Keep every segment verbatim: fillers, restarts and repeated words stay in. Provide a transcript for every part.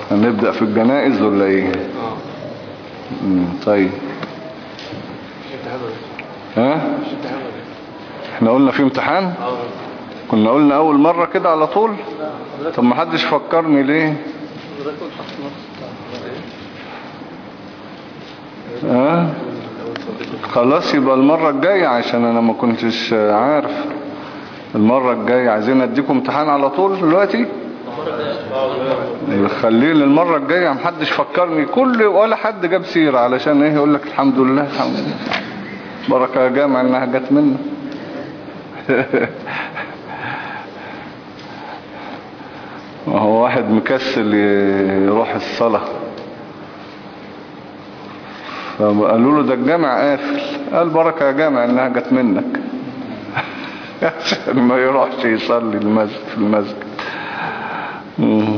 هنبدأ في الجنائز ولا ايه؟ مم. طيب ها احنا قلنا في امتحان؟ كنا قلنا اول مرة كده على طول. طب ما حدش فكرني ليه؟ ها خلاص يبقى المرة الجاية، عشان انا ما كنتش عارف. المرة الجاية عايزين اديكم امتحان على طول دلوقتي؟ خليه للمرة الجاية. محدش فكرني كل ولا حد جاب سيرة علشان ايه يقول لك الحمد لله الحمد لله بركة يا جامع انها جت منه. وهو واحد مكسل يروح الصلاة، فقالوا له ده الجامع قافل، قال بركة يا جامع انها جت منك. عشان ما يروحش يصلي المسجد في المسجد. مم.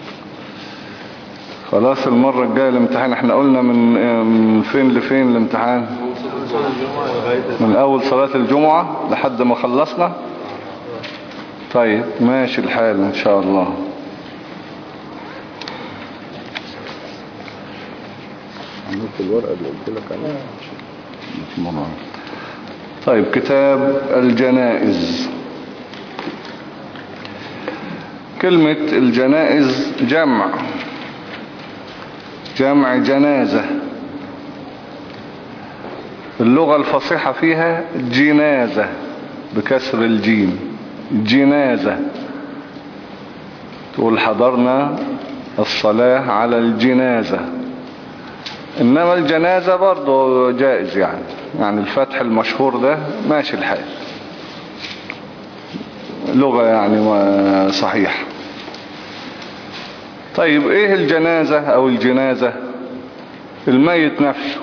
خلاص المرة الجاية الامتحان احنا قلنا من من فين لفين الامتحان؟ من اول صلاة الجمعة لحد ما خلصنا. طيب ماشي الحال ان شاء الله. عملت الورقة اللي قلت لك عليها. طيب كتاب الجنائز. كلمة الجنائز جمع جمع جنازة. اللغة الفصيحة فيها جنازة بكسر الجيم، جنازة. تقول حضرنا الصلاة على الجنازة. إنما الجنازة برضو جائز يعني، يعني الفتح المشهور ده ماشي الحال، لغة يعني صحيح. طيب ايه الجنازة او الجنازة؟ الميت نفسه.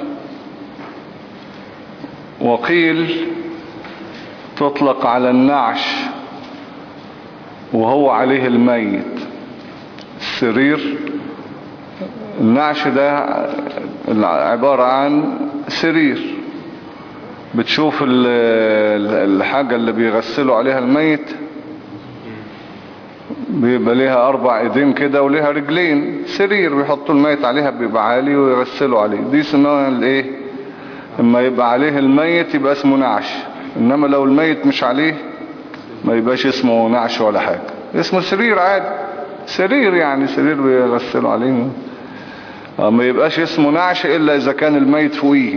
وقيل تطلق على النعش وهو عليه الميت. السرير النعش ده عبارة عن سرير، بتشوف الحاجة اللي بيغسلوا عليها الميت بيبقى ليها اربع ايدين كده وليها رجلين، سرير بيحطوا الميت عليها بيبقى عالي ويغسلوا عليه. دي اسمها الايه؟ اما يبقى عليه الميت يبقى اسمه نعش، انما لو الميت مش عليه ما يبقاش اسمه نعش ولا حاجة، اسمه سرير عادي، سرير يعني سرير بيغسلوا عليه. ما يبقاش اسمه نعش الا اذا كان الميت فوقيه.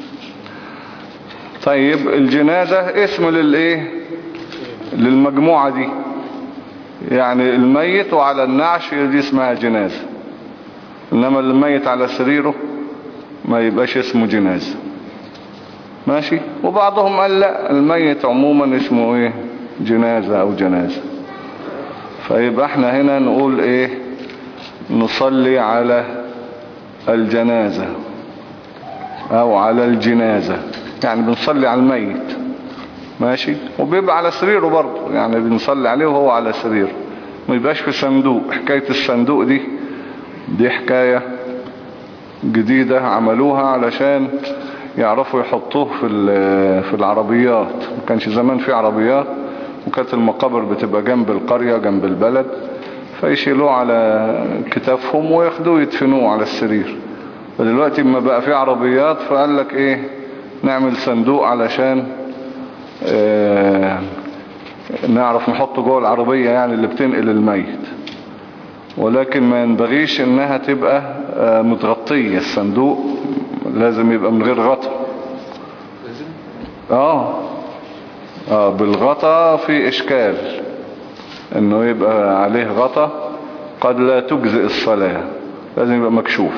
طيب الجنازة اسم للايه؟ للمجموعة دي، يعني الميت وعلى النعش دي اسمها جنازة، انما الميت على سريره ما يبقاش اسمه جنازة. ماشي. وبعضهم قال لا، الميت عموما اسمه ايه؟ جنازة او جنازة. فيبقى احنا هنا نقول ايه؟ نصلي على الجنازة او على الجنازة، يعني بنصلي على الميت. ماشي. وبيبقى على سريره برضه، يعني بنصلي عليه وهو على سريره، ما يبقاش في صندوق. حكاية الصندوق دي دي حكاية جديدة عملوها علشان يعرفوا يحطوه في في العربيات. ما كانش زمان في عربيات، وكانت المقابر بتبقى جنب القرية جنب البلد، فيشيلوه على كتافهم وياخدوه يدفنوه على السرير. فدلوقتي ما بقى في عربيات فقال لك ايه؟ نعمل صندوق علشان اه نعرف نحطه جوه العربية يعني اللي بتنقل الميت. ولكن ما ينبغيش انها تبقى اه متغطية. الصندوق لازم يبقى من غير غطا. اه اه بالغطا في اشكال، انه يبقى عليه غطا قد لا تجزئ الصلاة، لازم يبقى مكشوف.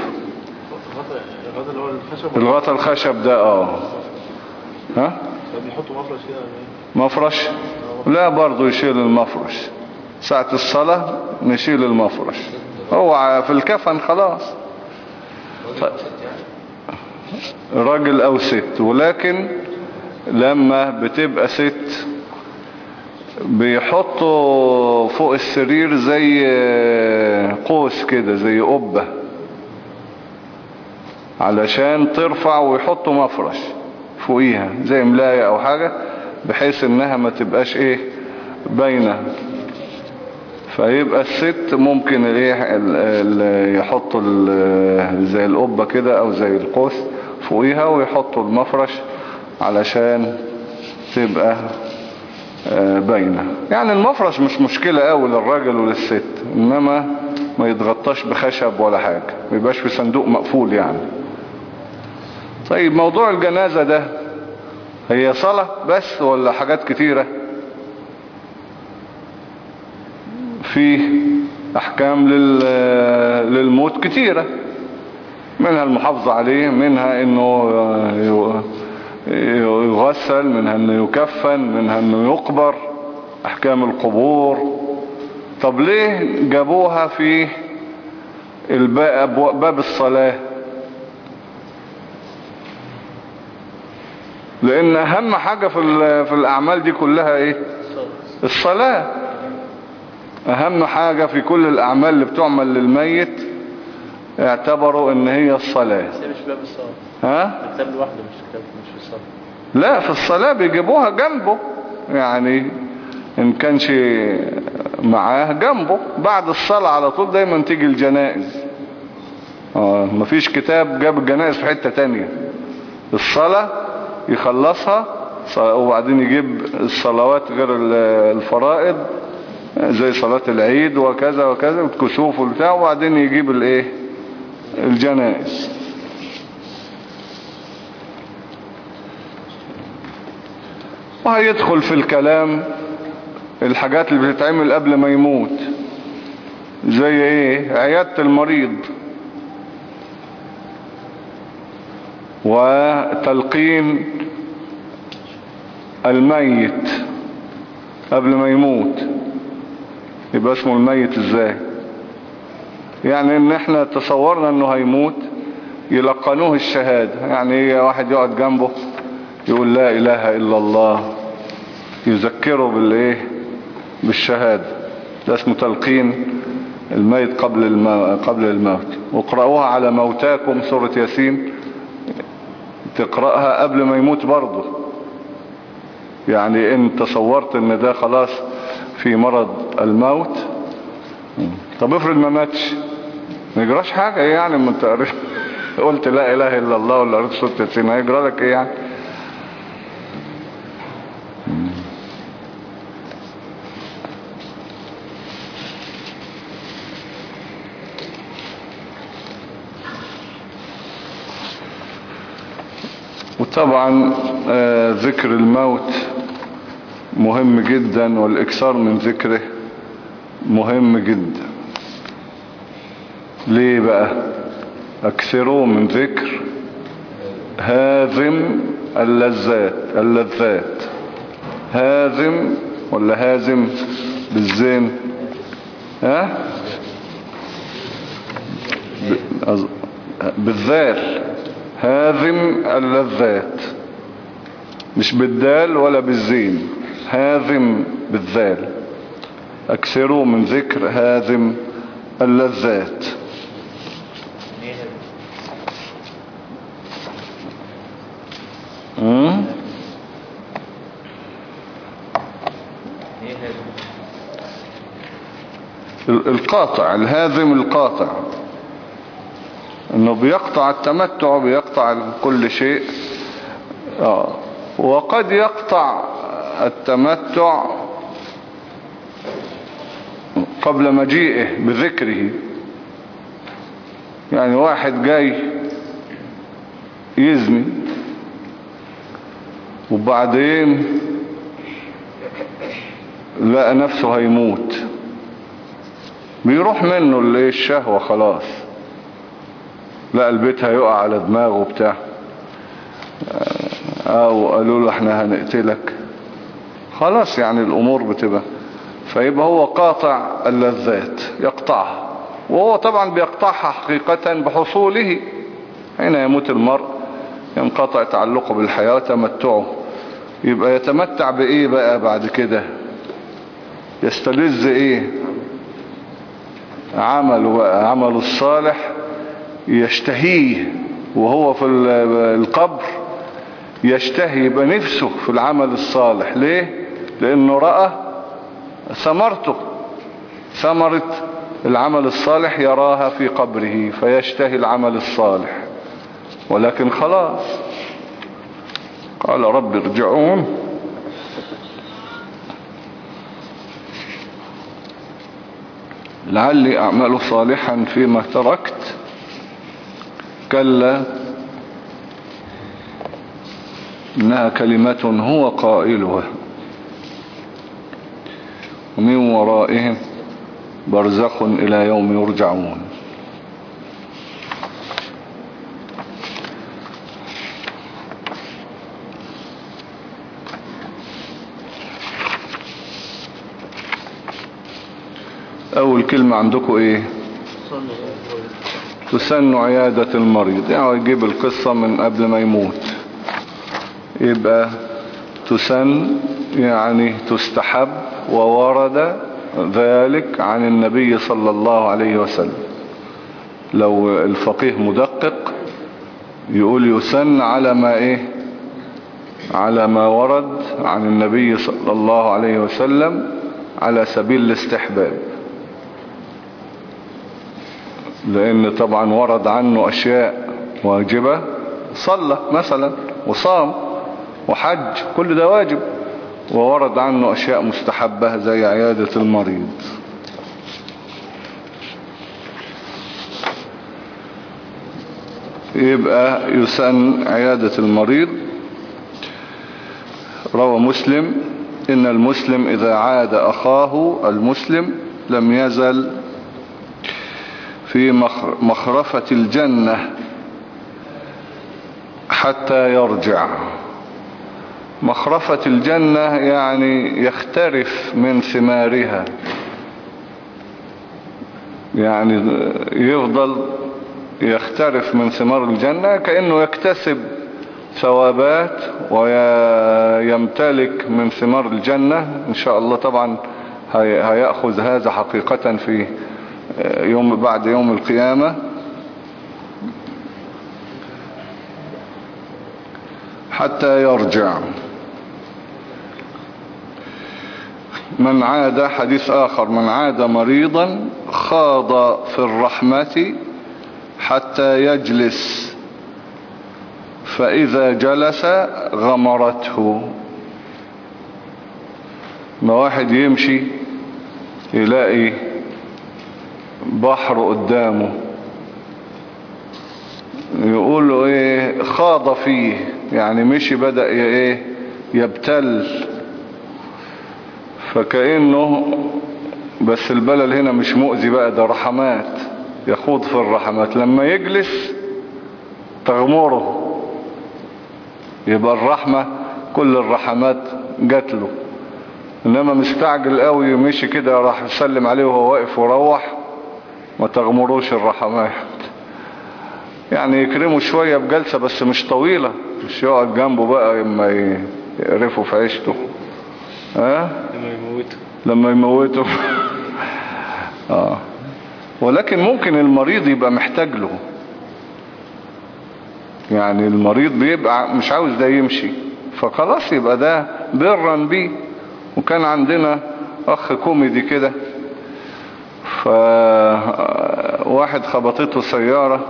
الغطا الخشب ده اه ها بيحطوا مفرش كده. مفرش؟ لا برضو يشيل المفرش ساعة الصلاة، نشيل المفرش. هو في الكفن خلاص. راجل او ست. ولكن لما بتبقى ست بيحطوا فوق السرير زي قوس كده، زي قبة، علشان ترفع، ويحطوا مفرش فوقيها زي ملاية او حاجة، بحيث انها ما تبقاش ايه باينة. فيبقى الست ممكن ايه يحطوا زي القبة كده او زي القوس فوقيها ويحطوا المفرش علشان تبقى باينة. يعني المفرش مش مشكلة قوي للراجل وللست، انما ما يتغطاش بخشب ولا حاجة، ما يبقاش في صندوق مقفول يعني. طيب موضوع الجنازة ده هي صلاة بس ولا حاجات كتيرة؟ في احكام للموت كتيرة، منها المحافظة عليه، منها انه يغسل، منها انه يكفن، منها انه يقبر، احكام القبور. طب ليه جابوها في باب الصلاة؟ لان اهم حاجة في في الاعمال دي كلها ايه؟ الصلاة. اهم حاجة في كل الاعمال اللي بتعمل للميت اعتبروا ان هي الصلاة. مش باب الصلاة. ها؟ كتاب لوحده مش كتاب مش في الصلاة. لا في الصلاة بيجيبوها جنبه، يعني ان كانش معاه جنبه. بعد الصلاة على طول دايما تيجي الجنائز. اه مفيش كتاب جاب الجنائز في حتة تانية. الصلاة يخلصها وبعدين يجيب الصلوات غير الفرائض زي صلاة العيد وكذا وكذا والكسوف والبتاع، وبعدين يجيب الايه الجنائز. وهيدخل في الكلام الحاجات اللي بتتعمل قبل ما يموت، زي ايه؟ عيادة المريض وتلقين الميت قبل ما يموت. يبقى اسمه الميت ازاي؟ يعني ان احنا تصورنا انه هيموت يلقنوه الشهادة. يعني ايه؟ واحد يقعد جنبه يقول لا اله الا الله، يذكره بالايه بالشهادة. ده اسمه تلقين الميت قبل المو... قبل الموت. واقرأوها على موتاكم، سورة ياسين تقرأها قبل ما يموت برضه. يعني ان تصورت ان ده خلاص في مرض الموت، طب افرض ما ماتش، ما يجراش حاجة يعني. ما انت قلت لا اله الا الله ولا قريت سورة ياسين، هيجرى لك ايه يعني؟ وطبعا آه ذكر الموت مهم جدا، والاكثار من ذكره مهم جدا. ليه بقى؟ اكثروا من ذكر هاذم اللذات اللذات هاذم ولا هازم بالزين؟ ها بالذال. هاذم اللذات، مش بالدال ولا بالزين، هاذم بالذال. اكثروا من ذكر هاذم اللذات. امم القاطع، الهاذم القاطع، انه بيقطع التمتع، بيقطع كل شيء. اه وقد يقطع التمتع قبل مجيئه بذكره. يعني واحد جاي يزني وبعدين لقى نفسه هيموت، بيروح منه اللي الشهوة خلاص، لقى البيت هيقع على دماغه بتاع، او قالوا له احنا هنقتلك، خلاص يعني الامور بتبقى. فيبقى هو قاطع اللذات، يقطعها. وهو طبعا بيقطعها حقيقة بحصوله. حين يموت المرء ينقطع تعلقه بالحياة وتمتعه. يبقى يتمتع بايه بقى بعد كده؟ يستلذ ايه؟ عمله بقى، عمله الصالح يشتهيه وهو في القبر، يشتهي، يبقى نفسه في العمل الصالح. ليه؟ لانه رأى ثمرته. ثمرة العمل الصالح يراها في قبره فيشتهي العمل الصالح، ولكن خلاص قال رب ارجعون. لعلي أعمل صالحا فيما تركت كلا إنها كلمة هو قائلها ومن ورائهم برزخ إلى يوم يرجعون. أول كلمة عندكم إيه؟ تسن عيادة المريض، يعني يجيب القصة من قبل ما يموت. يبقى تسن يعني تستحب، وورد ذلك عن النبي صلى الله عليه وسلم. لو الفقيه مدقق يقول يسن على ما ايه، على ما ورد عن النبي صلى الله عليه وسلم على سبيل الاستحباب، لان طبعا ورد عنه اشياء واجبة، صلى مثلا وصام وحج، كل ده واجب، وورد عنه اشياء مستحبة زي عيادة المريض. يبقى يسن عيادة المريض. روى مسلم إن المسلم إذا عاد أخاه المسلم لم يزل في مخرفة الجنة حتى يرجع. مخرفة الجنة يعني يخترف من ثمارها، يعني يفضل يخترف من ثمار الجنة كأنه يكتسب ثوابات ويمتلك من ثمار الجنة إن شاء الله. طبعا هيأخذ هذا حقيقة في يوم بعد يوم القيامة. حتى يرجع. من عاد، حديث آخر، من عاد مريضا خاض في الرحمة حتى يجلس فإذا جلس غمرته. ما واحد يمشي يلاقي بحر قدامه يقول له ايه، خاض فيه، يعني مشي بدأ ايه يبتل، فكأنه بس البلل هنا مش مؤذي بقى، ده رحمات، يخوض في الرحمات. لما يجلس تغمره، يبقى الرحمة كل الرحمات جات له. انما مستعجل قوي مشي كده راح يسلم عليه وهو واقف وروح، ما تغمروش الرحمات. يعني يكرمه شوية بجلسة بس مش طويلة، مش يقعد جنبه بقى لما يقرفه في عيشته، ها؟ لما يموته لما يموته اه. ولكن ممكن المريض يبقى محتاج له، يعني المريض بيبقى مش عاوز ده يمشي، فخلاص يبقى ده برا بيه. وكان عندنا اخ كوميدي كده، فواحد خبطته سيارة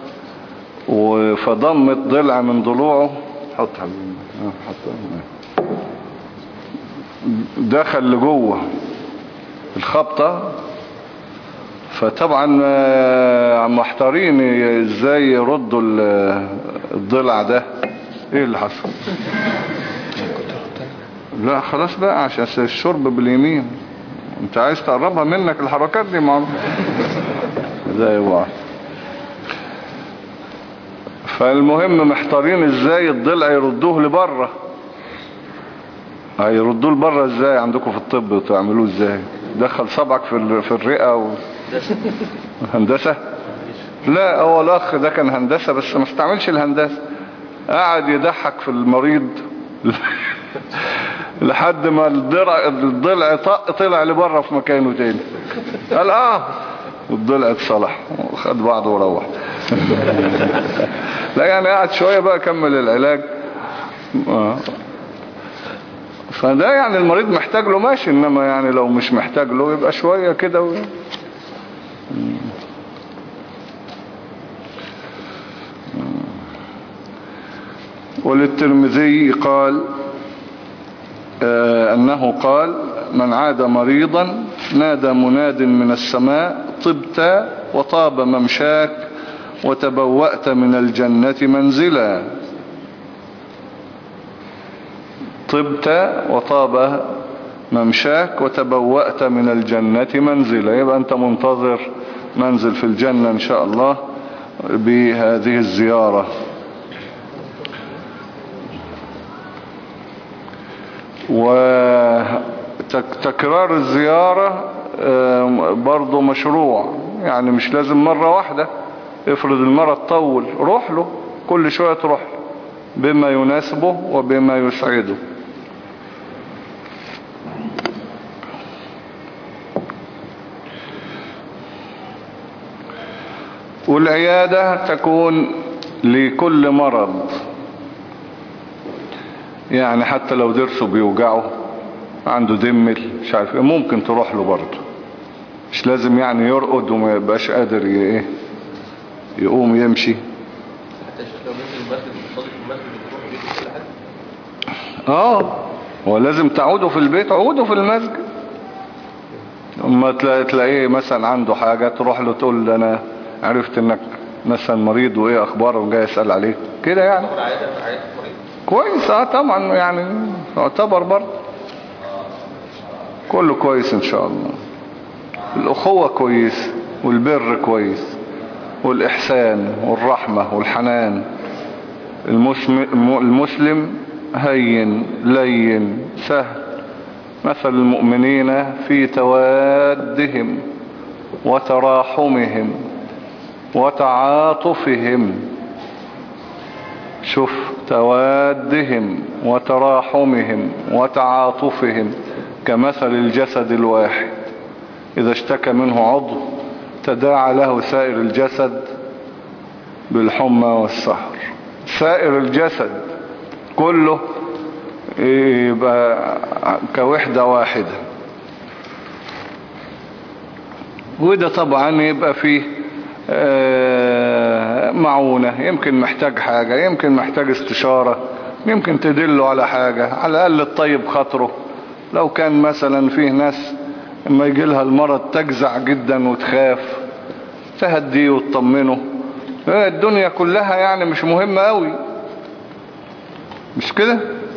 فضمت ضلع من ضلوعه، حط دخل لجوه الخبطة. فطبعا محتارين ازاي يردوا الضلع ده. ايه اللي حصل؟ لا خلاص بقى عشان الشرب باليمين، انت عايز تقربها منك الحركات دي مع زي واحد. فالمهم محتارين ازاي الضلع يردوه لبره. هيردوه لبره ازاي عندكم في الطب وتعملوه ازاي؟ دخل صبعك في في الرئة و... هندسة؟ لا هو الاخ ده كان هندسة بس ما استعملش الهندسة، قاعد يضحك في المريض لحد ما الضلع الضلع طق طلع لبره في مكانه تاني. قال اه، والضلع اتصلح وخد بعضه وروح. لا يعني قعد شوية بقى كمل العلاج. آه. فده يعني المريض محتاج له ماشي، انما يعني لو مش محتاج له يبقى شوية كده و... وللترمذي قال آه أنه قال: من عاد مريضا نادى مناد من السماء: طبت وطاب ممشاك وتبوأت من الجنة منزلا. طبت وطاب ممشاك وتبوأت من الجنة منزلا، يبقى أنت منتظر منزل في الجنة إن شاء الله بهذه الزيارة. وتكرار الزيارة برضو مشروع، يعني مش لازم مرة واحدة. افرض المرض طول، روح له كل شوية، تروح له بما يناسبه وبما يسعده. والعيادة تكون لكل مرض، يعني حتى لو ضرسه بيوجعه، عنده دمل مش عارف ايه، ممكن تروح له برضه. مش لازم يعني يرقد وما يبقاش قادر ايه يقوم يمشي. حتى لو نزل المسجد بيصلي في المسجد بيروح بيته كل حاجه. اه ولازم تعودوا في البيت، عودوا في المسجد. اما تلاقيه مثلا عنده حاجة، تروح له تقول له: انا عرفت انك مثلا مريض وايه اخباره وجاي اسأل عليك كده يعني. كويس. اه طبعا يعني يعتبر برضه كله كويس ان شاء الله. الاخوة كويس، والبر كويس، والاحسان والرحمة والحنان. المسلم هين لين سهل، مثل المؤمنين في توادهم وتراحمهم وتعاطفهم. شوف، توادهم وتراحمهم وتعاطفهم كمثل الجسد الواحد إذا اشتكى منه عضو تداعى له سائر الجسد بالحمى والسهر. سائر الجسد كله يبقى كوحدة واحدة. وده طبعا يبقى فيه معونة، يمكن محتاج حاجة، يمكن محتاج استشارة، يمكن تدله على حاجة، على الأقل الطيب خاطره. لو كان مثلا فيه ناس لما يجي لها المرض تجزع جدا وتخاف، تهديه وتطمنه. الدنيا كلها يعني مش مهمة قوي، مش كده؟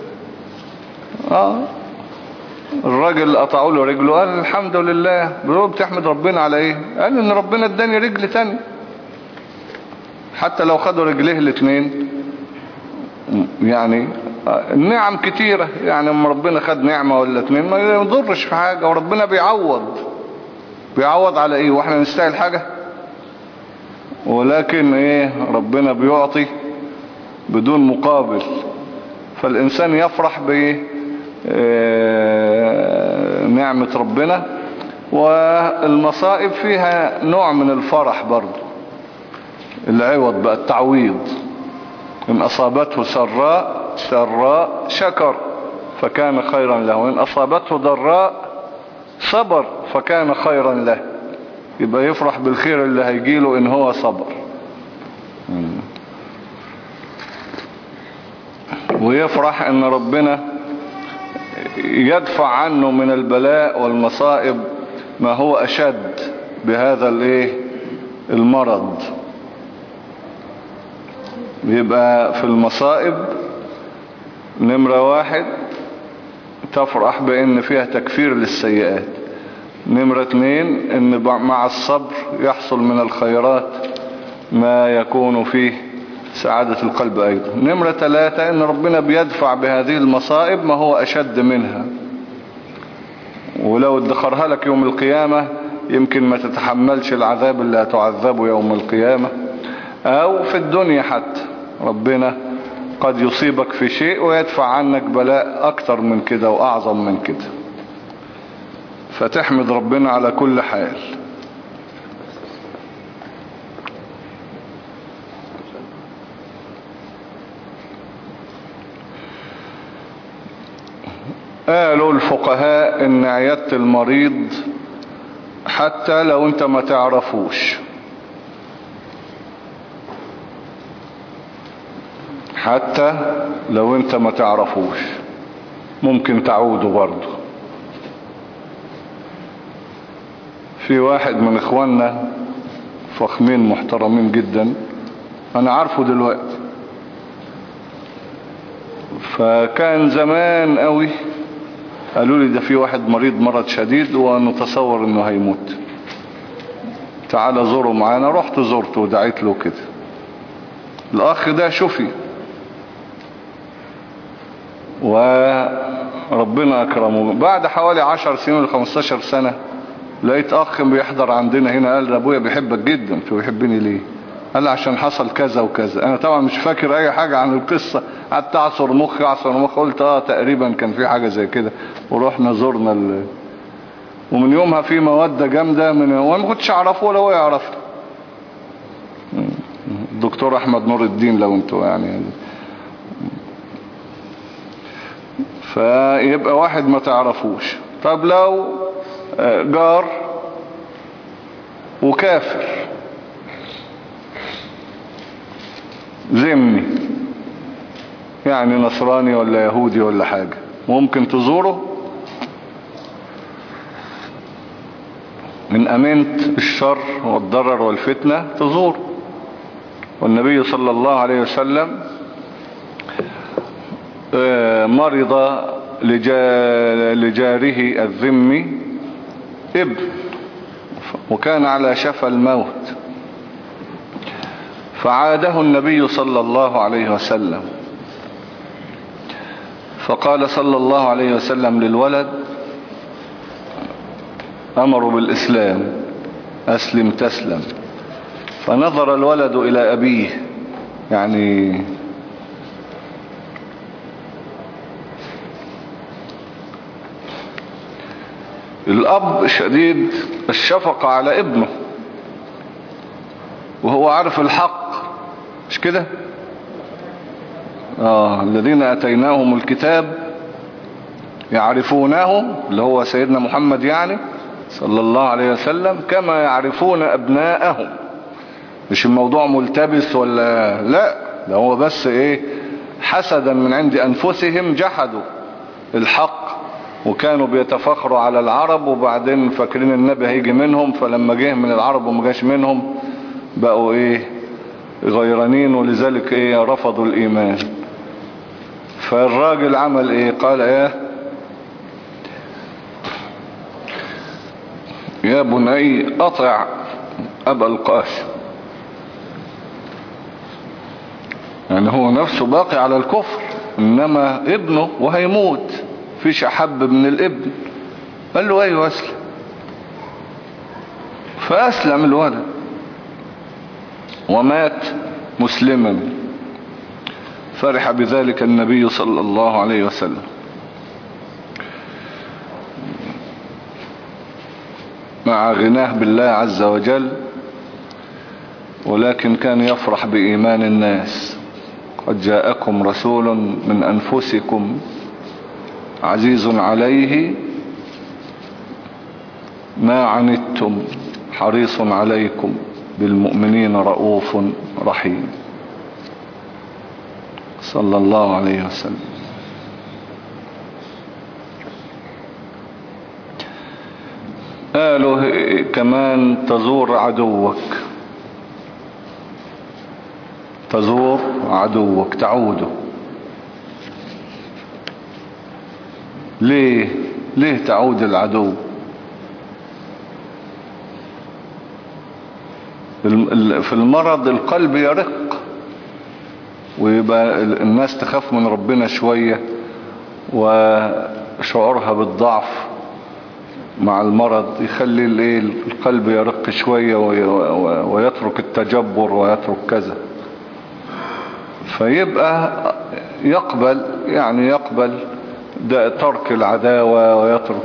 اه الراجل قطعوا له رجله، قال الحمد لله. بيقول بتحمد ربنا على ايه؟ قال ان ربنا اداني رجل تاني. حتى لو خدوا رجليه الاثنين يعني النعم كتيرة، يعني اما ربنا خد نعمة ولا اتنين ما يضرش في حاجة، وربنا بيعوض. بيعوض على ايه واحنا نستاهل حاجة؟ ولكن ايه، ربنا بيعطي بدون مقابل. فالإنسان يفرح بنعمة ربنا، والمصائب فيها نوع من الفرح برضو. العوض بقى التعويض. إن أصابته سراء سراء شكر فكان خيرا له، وإن أصابته ضراء صبر فكان خيرا له. يبقى يفرح بالخير اللي هيجيله إن هو صبر، ويفرح ان ربنا يدفع عنه من البلاء والمصائب ما هو اشد بهذا الايه المرض. يبقى في المصائب نمرة واحد تفرح بان فيها تكفير للسيئات. نمرة اتنين ان مع الصبر يحصل من الخيرات ما يكون فيه سعادة القلب أيضا. نمرة ثلاثة إن ربنا بيدفع بهذه المصائب ما هو أشد منها، ولو ادخرها لك يوم القيامة يمكن ما تتحملش العذاب اللي هتعذبه يوم القيامة، أو في الدنيا حتى ربنا قد يصيبك في شيء ويدفع عنك بلاء أكتر من كده وأعظم من كده. فتحمد ربنا على كل حال. قالوا الفقهاء ان عيادة المريض حتى لو انت ما تعرفوش، حتى لو انت ما تعرفوش ممكن تعوده برضه. في واحد من اخواننا فخمين محترمين جدا انا عارفه دلوقتي، فكان زمان قوي قالوا لي ده في واحد مريض مرض شديد ونتصور انه هيموت، تعال زوره معانا. رحت زورته ودعيت له كده. الاخ ده شفي وربنا اكرمه. بعد حوالي عشر سنين ولا خمستاشر سنة لقيت اخ بيحضر عندنا هنا قال ابويا بيحبك جدا. قلت له بيحبني ليه؟ قال لي عشان حصل كذا وكذا. انا طبعا مش فاكر اي حاجة عن القصة، قعدت اعصر مخي اعصر مخي قلت اه تقريبا كان في حاجة زي كده. ورحنا زرنا ال... ومن يومها في مودة جامدة من وانا ما كنتش اعرفه ولا هو يعرفني. الدكتور احمد نور الدين لو انتوا يعني. فيبقى واحد ما تعرفوش. طب لو جار وكافر ذمي يعني نصراني ولا يهودي ولا حاجة، ممكن تزوره من أمينة الشر والضرر والفتنة تزوره. والنبي صلى الله عليه وسلم مرض لجاره الذمي ابن وكان على شفا الموت، فعاده النبي صلى الله عليه وسلم، فقال صلى الله عليه وسلم للولد أمروا بالإسلام أسلم تسلم. فنظر الولد إلى أبيه يعني الأب شديد الشفقة على ابنه وهو عارف الحق، مش كده؟ آه الذين أتيناهم الكتاب يعرفونه اللي هو سيدنا محمد يعني صلى الله عليه وسلم كما يعرفون أبناءهم. مش الموضوع ملتبس ولا لا، ده هو بس ايه حسدا من عند أنفسهم جحدوا الحق وكانوا بيتفخروا على العرب وبعدين فاكرين النبي هيجي منهم، فلما جه من العرب وما جاش منهم بقوا ايه غيرانين ولذلك ايه رفضوا الإيمان. فالراجل عمل ايه؟ قال ايه يا بني أطع أبا القاسم. يعني هو نفسه باقي على الكفر إنما ابنه وهيموت فيش أحب من الابن. قال له أيوة أسلم. فأسلم الولد ومات مسلما. فرح بذلك النبي صلى الله عليه وسلم. مع غناه بالله عز وجل، ولكن كان يفرح بإيمان الناس. قد جاءكم رسول من أنفسكم عزيز عليه ما عنتم حريص عليكم بالمؤمنين رؤوف رحيم صلى الله عليه وسلم. قالوا كمان تزور عدوك، تزور عدوك تعوده. ليه ليه تعود العدو؟ في المرض القلب يرق ويبقى الناس تخاف من ربنا شوية وشعورها بالضعف مع المرض يخلي القلب يرق شوية ويترك التجبر ويترك كذا، فيبقى يقبل يعني يقبل ده ترك العداوة ويترك.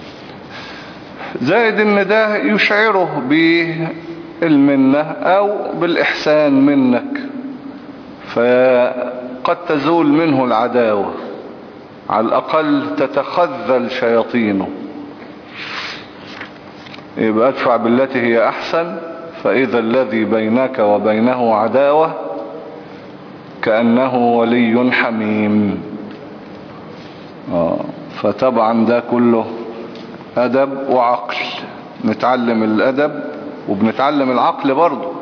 زائد ان ده يشعره بالمنة او بالاحسان منك، فقد تزول منه العداوة على الأقل تتخذل شياطينه. يبقى ادفع بالتي هي أحسن فإذا الذي بينك وبينه عداوة كأنه ولي حميم. آه. فطبعا ده كله أدب وعقل، نتعلم الأدب وبنتعلم العقل برضو.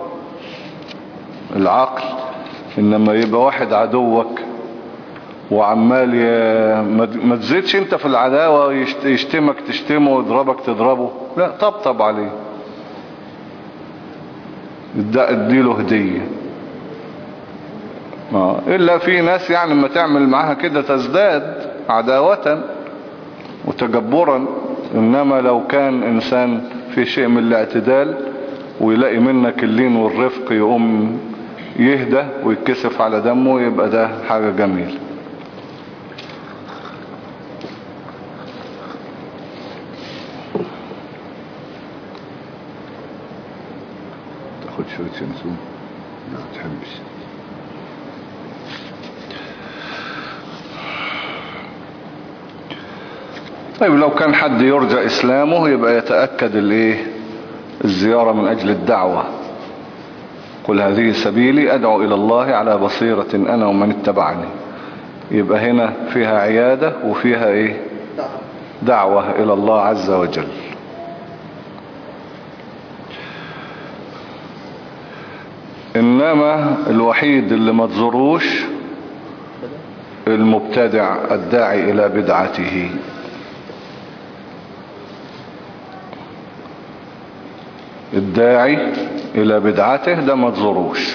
العقل إنما يبقى واحد عدوك وعمال ي... ما تزيدش انت في العداوة، يشتمك تشتمه ويضربك تضربه، لا طبطب عليه، اديله هدية. آه. إلا في ناس يعني ما تعمل معاها كده تزداد عداوة وتجبرا. إنما لو كان إنسان في شيء من الاعتدال ويلاقي منك اللين والرفق يقوم يهدى ويتكسف على دمه، يبقى ده حاجة جميلة. تاخد شوية سمسم؟ لا تحبش. طيب لو كان حد يرجى إسلامه يبقى يتأكد الايه الزيارة من أجل الدعوة. قل هذه سبيلي أدعو إلى الله على بصيرة أنا ومن اتبعني. يبقى هنا فيها عيادة وفيها ايه دعوة إلى الله عز وجل. إنما الوحيد اللي ما تزوروش المبتدع الداعي إلى بدعته. الداعي إلى بدعته ده ما تزوروش،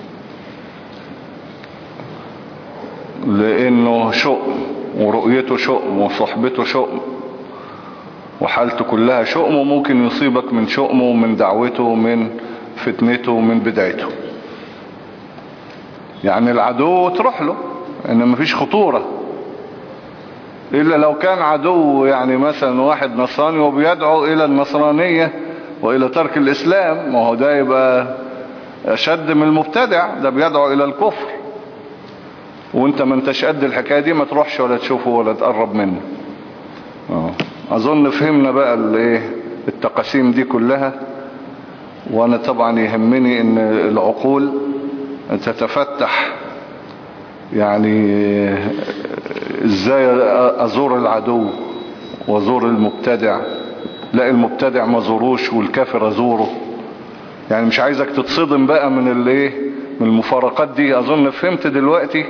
لأنه شؤم ورؤيته شؤم وصحبته شؤم وحالته كلها شؤم، وممكن يصيبك من شؤمه ومن دعوته ومن فتنته ومن بدعته. يعني العدو تروح له إن مفيش خطورة، إلا لو كان عدو يعني مثلا واحد نصراني وبيدعو إلى النصرانية وإلى ترك الإسلام، ما هو ده يبقى أشد من المبتدع، ده بيدعو إلى الكفر، وانت ما انتش قد الحكاية دي ما تروحش ولا تشوفه ولا تقرب منه. اه اظن فهمنا بقى الايه التقاسيم دي كلها. وانا طبعا يهمني ان العقول تتفتح، يعني ازاي ازور العدو وازور المبتدع، لا المبتدع ما زوروش والكافر ازوره. يعني مش عايزك تتصدم بقى من الايه من المفارقات دي. اظن فهمت دلوقتي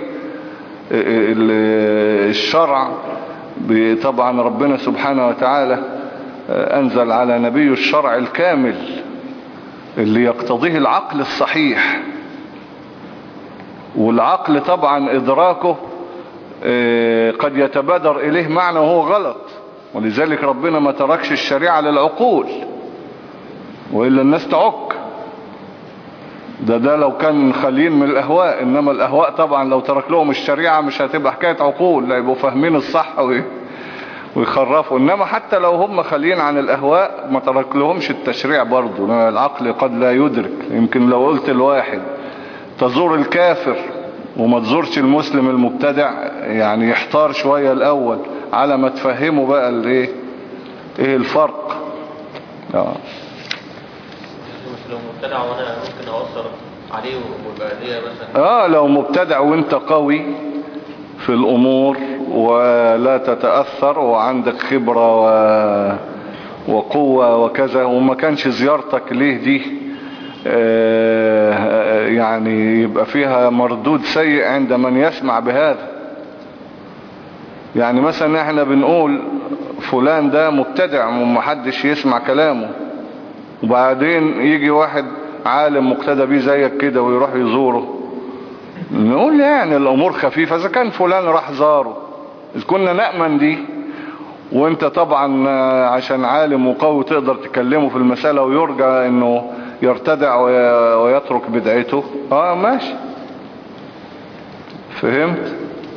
الشرع. طبعا ربنا سبحانه وتعالى أنزل على نبيه الشرع الكامل اللي يقتضيه العقل الصحيح، والعقل طبعا إدراكه قد يتبادر إليه معنى وهو غلط، ولذلك ربنا ما تركش الشريعة للعقول وإلا الناس تعك. ده ده لو كان خاليين من الأهواء، إنما الأهواء طبعا لو ترك لهم الشريعة مش هتبقى حكاية عقول، لا يبقوا فاهمين الصح ويخرفوا. إنما حتى لو هم خاليين عن الأهواء ما ترك لهمش التشريع برضو، العقل قد لا يدرك. يمكن لو قلت الواحد تزور الكافر وما تزورش المسلم المبتدع يعني يحتار شوية الأول على ما تفهمه بقى الايه ايه الفرق. اه لو مبتدع وانا ممكن اوثر عليه ويبقى ليا مثلا. اه لو مبتدع وانت قوي في الامور ولا تتأثر وعندك خبرة و... وقوة وكذا، وما كانش زيارتك ليه دي آه يعني يبقى فيها مردود سيء عند من يسمع بهذا. يعني مثلا احنا بنقول فلان ده مبتدع ومحدش يسمع كلامه، وبعدين يجي واحد عالم مقتدى بيه زيك كده ويروح يزوره، نقول يعني الامور خفيفة. اذا كان فلان راح زاره كنا نأمن دي، وانت طبعا عشان عالم وقوي تقدر تكلمه في المسألة ويرجى انه يرتدع ويترك بدعته، اه ماشي فهمت.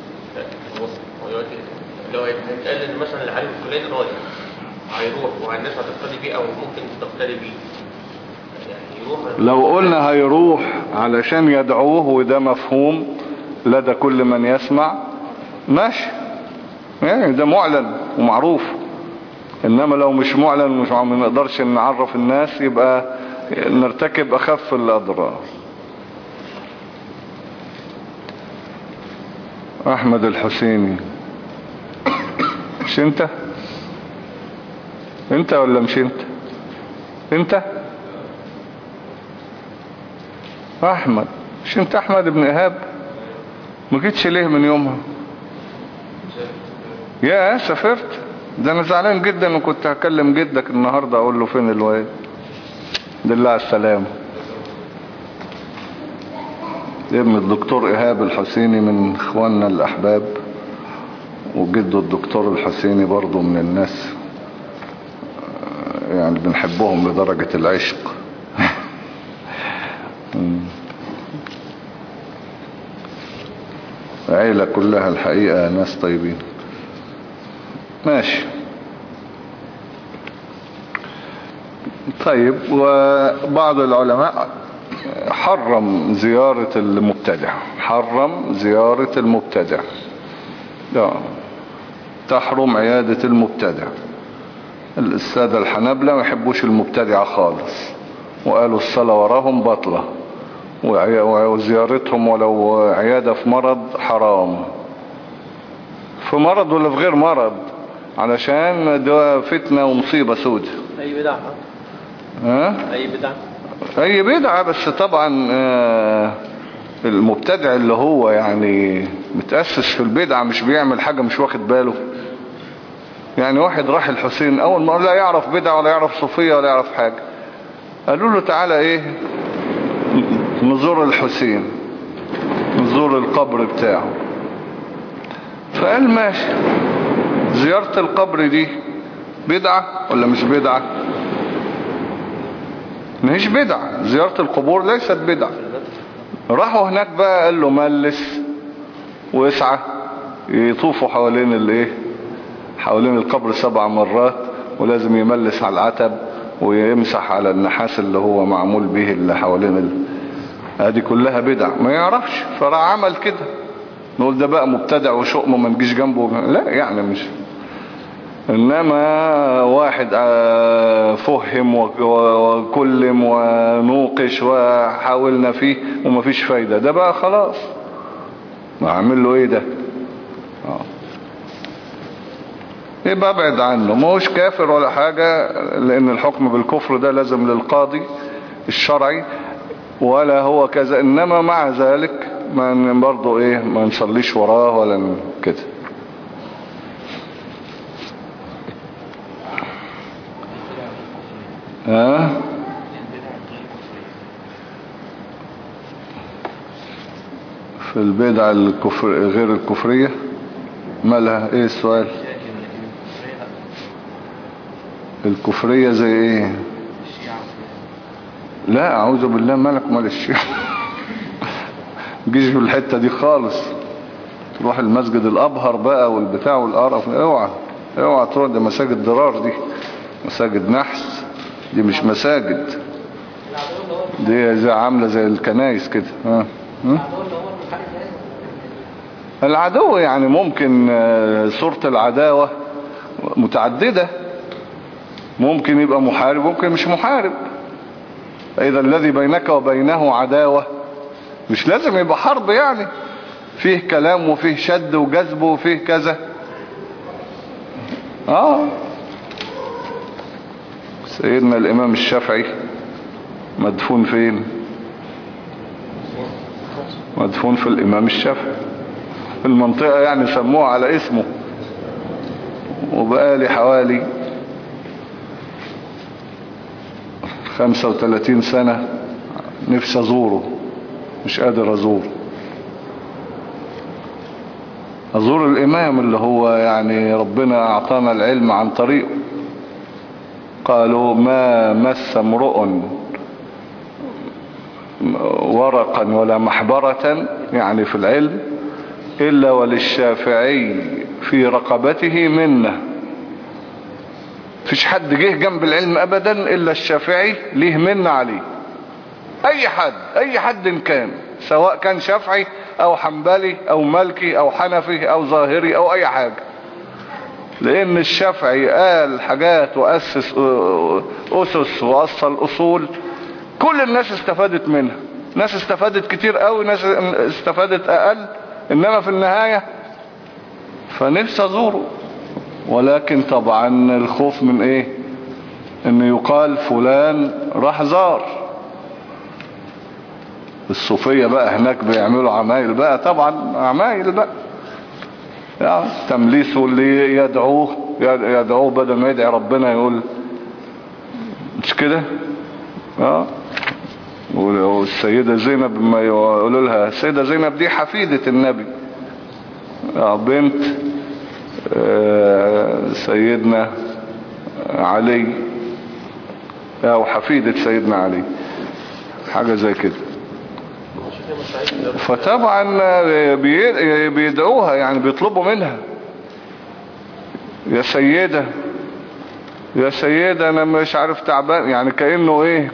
لو هيتقال ان مثلا العالم الفلاني رايح هيروح والناس هتقتدي بيه او ممكن تقتدي بيه، يعني يروح. لو قلنا هيروح علشان يدعوه وده مفهوم لدى كل من يسمع ماشي، يعني ده معلن ومعروف. انما لو مش معلن مش ما نقدرش نعرف الناس يبقى نرتكب اخف الاضرار. احمد الحسيني، مش انت انت ولا مش انت انت احمد؟ مش انت احمد ابن ايهاب؟ ما جيتش ليه من يومها؟ يا سافرت؟ ده انا زعلان جدا وكنت هكلم جدك النهاردة اقول له فين الواد. بالله على السلامة. ابن الدكتور ايهاب الحسيني من اخواننا الاحباب، وجده الدكتور الحسيني برضو من الناس يعني بنحبهم لدرجة العشق. عيلة كلها الحقيقة ناس طيبين. ماشي. طيب، وبعض العلماء حرم زيارة المبتدع، حرم زيارة المبتدع، لا تحرم عيادة المبتدع. السادة الحنابلة ما يحبوش المبتدع خالص، وقالوا الصلاة وراهم بطلة، وزيارتهم ولو عيادة في مرض حرام، في مرض ولا في غير مرض، علشان ده فتنة ومصيبة سودة. اي بدعة؟ ها؟ اي بدعة؟ اي بدعة. بس طبعا آه المبتدع اللي هو يعني متأسس في البدعة مش بيعمل حاجة مش واخد باله. يعني واحد راح الحسين اول ما لا يعرف بدعة ولا يعرف صوفية ولا يعرف حاجة، قالوا له تعالى ايه نزور الحسين، نزور القبر بتاعه. فقال ماشي. زيارة القبر دي بدعة ولا مش بدعة؟ مش بدعة. زيارة القبور ليست بدعة. راحوا هناك بقى قال له ملس واسعى يطوفوا حوالين الايه، حوالين القبر سبع مرات، ولازم يملس على العتب ويمسح على النحاس اللي هو معمول به اللي حوالين ال... هذه كلها بدع. ما يعرفش فراح عمل كده. نقول ده بقى مبتدع وشؤم ما نجيش جنبه؟ لا يعني مش. انما واحد فهم وكلم ونوقش وحاولنا فيه ومفيش فايدة، ده بقى خلاص اعمل له ايه ده؟ اه يبقى ابعد عنه. ما هوش كافر ولا حاجة، لان الحكم بالكفر ده لازم للقاضي الشرعي، ولا هو كذا. انما مع ذلك ما برضو ايه ما نصليش وراه ولا كده. ها في البدع الكفر غير الكفرية مالها ايه السؤال؟ الكفرية زي ايه؟ لا اعوذ بالله، مالك مال الشيعة. جيش بالحتة دي خالص. تروح المسجد الابهر بقى والبتاع والقرف، اوعى اوعى تروح، ده مساجد ضرار، دي مساجد نحس، دي مش مساجد، دي زي عاملة زي الكنايس كده. ها العدو يعني ممكن صورة العداوة متعددة، ممكن يبقى محارب ممكن مش محارب. إذا الذي بينك وبينه عداوة مش لازم يبقى حرب، يعني فيه كلام وفيه شد وجذب وفيه كذا. آه سيدنا الإمام الشافعي مدفون فين؟ مدفون في الإمام الشافعي، في المنطقة يعني سموها على اسمه. وبقالي حوالي خمسة وثلاثين سنة نفسي أزوره، مش قادر أزوره. أزور الإمام اللي هو يعني ربنا أعطانا العلم عن طريقه. قالوا ما مس امرؤ ورقا ولا محبرة يعني في العلم إلا وللشافعي في رقبته منه. فيش حد جه جنب العلم أبدا إلا الشافعي ليه منه عليه. أي حد أي حد إن كان، سواء كان شافعي أو حنبلي أو مالكي أو حنفي أو ظاهري أو أي حاجة، لان الشافعي قال حاجات واسس اسس واصل اصول كل الناس استفادت منها، ناس استفادت كتير قوي، ناس استفادت اقل، انما في النهاية فنفسي ازوره. ولكن طبعا الخوف من ايه؟ ان يقال فلان راح زار. الصوفية بقى هناك بيعملوا عمايل بقى، طبعا عمايل بقى يعني تمليسه اللي يدعوه يدعوه بدل ما يدعي ربنا يقول مش كده. اه والسيدة زينب ما يقولوا لها السيدة زينب دي حفيدة النبي، اه بنت آه سيدنا علي او حفيدة سيدنا علي، حاجة زي كده. فطبعا بيدعوها يعني بيطلبوا منها يا سيدة يا سيدة انا مش عارف تعبان، يعني كأنه ايه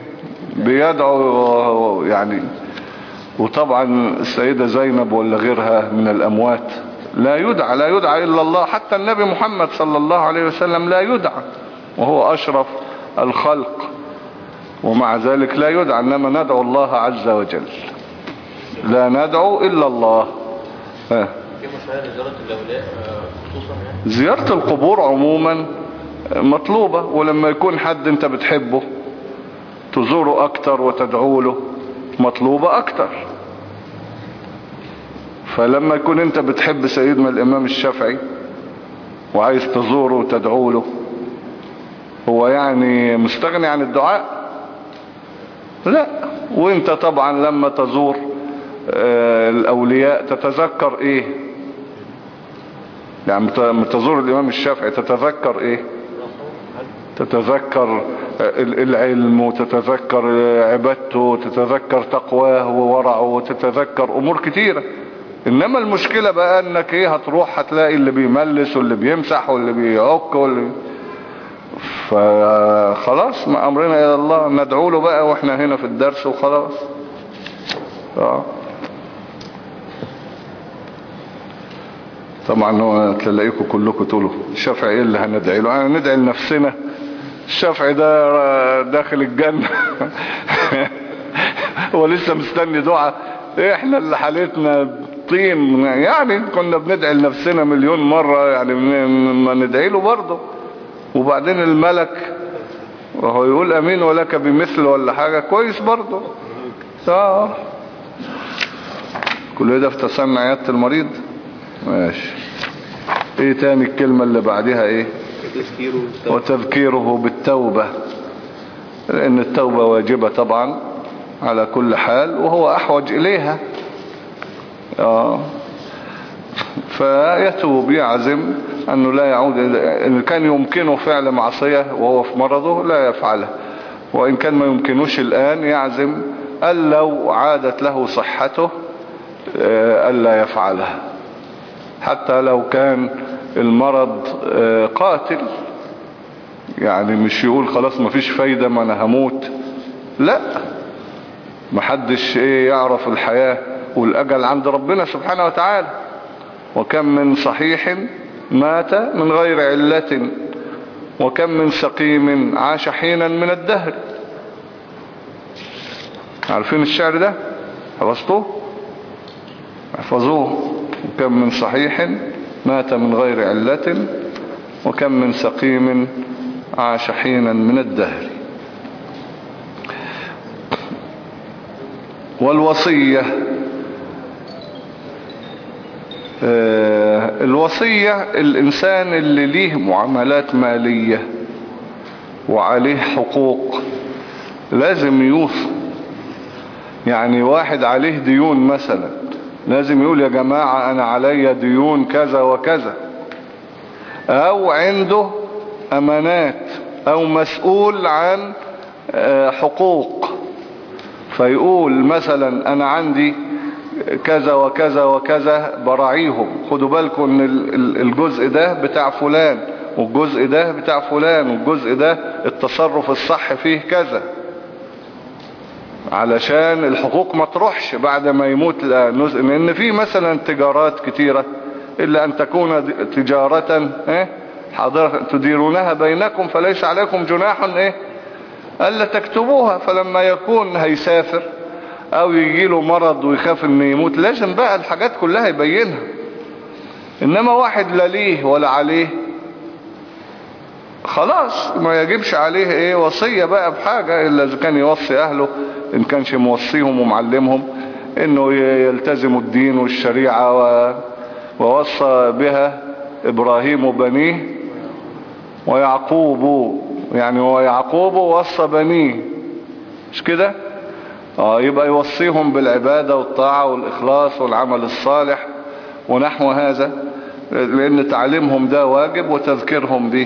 بيدعو يعني. وطبعا السيدة زينب ولا غيرها من الاموات لا يدعى لا يدعى الا الله، حتى النبي محمد صلى الله عليه وسلم لا يدعى وهو اشرف الخلق، ومع ذلك لا يدعى، انما ندعو الله عز وجل، لا ندعو الا الله. ها في مسألة زيارة الأولياء خصوصا يعني زيارة القبور عموما مطلوبة، ولما يكون حد انت بتحبه تزوره اكتر وتدعو له مطلوبة اكتر. فلما يكون انت بتحب سيدنا الامام الشافعي وعايز تزوره وتدعو له، هو يعني مستغني عن الدعاء؟ لا. وانت طبعا لما تزور آه الاولياء تتذكر ايه؟ يعني لما تزور الامام الشافعي تتذكر ايه؟ تتذكر العلم، وتتذكر عبادته، وتتذكر تقواه وورعه، وتتذكر امور كتيرة. انما المشكلة بقى انك ايه، هتروح هتلاقي اللي بيملس واللي بيمسح واللي بيعك واللي فخلاص ما امرنا الى الله، ندعو له بقى واحنا هنا في الدرس وخلاص. اه طبعا هو تلاقيكم كلكم تقولوا الشافعي ايه اللي هندعي له؟ انا ندعي لنفسنا، الشافعي ده داخل الجنة هو لسه مستني دعاء؟ احنا اللي حالتنا طين يعني، كنا بندعي لنفسنا مليون مرة يعني ما ندعي له برضه. وبعدين الملك وهو يقول امين ولك بمثل ولا حاجة كويس برضه. اه كل ده في تسمع عيادة المريض. ماشي. ايه تاني الكلمة اللي بعدها ايه؟ وتذكيره بالتوبة، لان التوبة واجبة طبعا على كل حال وهو احوج اليها. اه فيتوب، يعزم انه لا يعود، ان كان يمكنه فعل معصية وهو في مرضه لا يفعلها، وان كان ما يمكنوش الان يعزم أن لو عادت له صحته ألا يفعلها، حتى لو كان المرض قاتل. يعني مش يقول خلاص ما فيش فايدة ما انا هموت، لا، محدش ايه يعرف الحياة والاجل عند ربنا سبحانه وتعالى. وكم من صحيح مات من غير علة، وكم من سقيم عاش حينا من الدهر. عارفين الشعر ده؟ حفظتوه؟ احفظوه. وكم من صحيح مات من غير علة، وكم من سقيم عاش حينا من الدهر. والوصية، آه الوصية الإنسان اللي ليه معاملات مالية وعليه حقوق لازم يوصي. يعني واحد عليه ديون مثلا لازم يقول يا جماعة أنا علي ديون كذا وكذا، أو عنده أمانات أو مسؤول عن حقوق، فيقول مثلا أنا عندي كذا وكذا وكذا براعيهم، خدوا بالكم ان الجزء ده بتاع فلان والجزء ده بتاع فلان والجزء ده التصرف الصح فيه كذا، علشان الحقوق ما تروحش بعد ما يموت. لان في مثلا تجارات كتيرة الا ان تكون تجارة حاضرة تديرونها بينكم فليس عليكم جناح ايه ألا تكتبوها. فلما يكون هيسافر او يجيله مرض ويخاف ان يموت لازم بقى الحاجات كلها يبينها. انما واحد لا ليه ولا عليه خلاص ما يجبش عليه ايه وصية بقى بحاجة الا اذا كان يوصي اهله ان كانش موصيهم ومعلمهم انه يلتزموا الدين والشريعة و... ووصى بها ابراهيم بنيه ويعقوب، يعني ويعقوب وصى بنيه مش كده؟ اه يبقى يوصيهم بالعبادة والطاعة والإخلاص والعمل الصالح ونحو هذا، لأن تعليمهم ده واجب وتذكيرهم به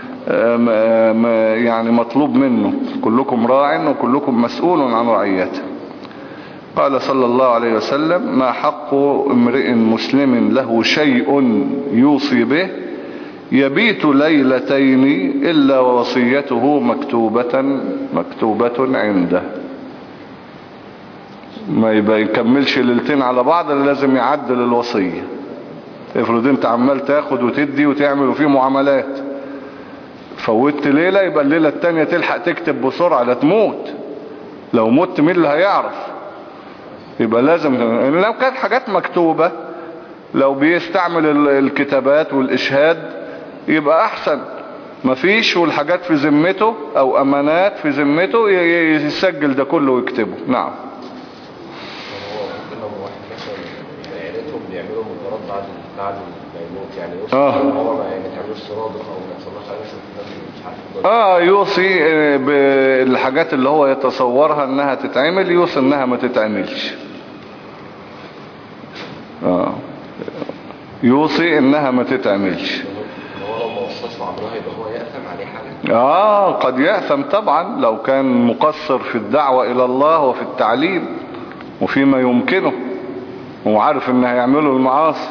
يعني مطلوب منه. كلكم راع وكلكم مسؤول عن رعيته. قال صلى الله عليه وسلم: ما حق امرئ مسلم له شيء يوصي به يبيت ليلتين إلا ووصيته مكتوبة مكتوبة عنده. ما يبقى يكملش ليلتين على بعض، لازم يعدل الوصية. افرض انت عمال تاخد وتدي وتعمل وفيه معاملات، فوتت ليلة يبقى الليلة التانية تلحق تكتب بسرعة لا تموت. لو مت مين اللي هيعرف؟ يبقى لازم. لو كانت حاجات مكتوبة لو بيستعمل الكتابات والإشهاد يبقى أحسن. مفيش والحاجات في ذمته أو أمانات في ذمته يسجل ده كله ويكتبه. نعم. بيعملوا مجرد بعد بعد ما يموت، يعني يوصي اه هو ما تعملوش صرادق او ما يحصلش على مش عارف اه يوصي بالحاجات اللي هو يتصورها انها تتعمل، يوصي انها ما تتعملش. اه يوصي انها ما تتعملش. هو لو ما وصاش وعملها يبقى هو يأثم عليه حاجة؟ اه قد يأثم طبعا لو كان مقصر في الدعوة الى الله وفي التعليم وفيما يمكنه وعارف ان هيعملوا المعاصي.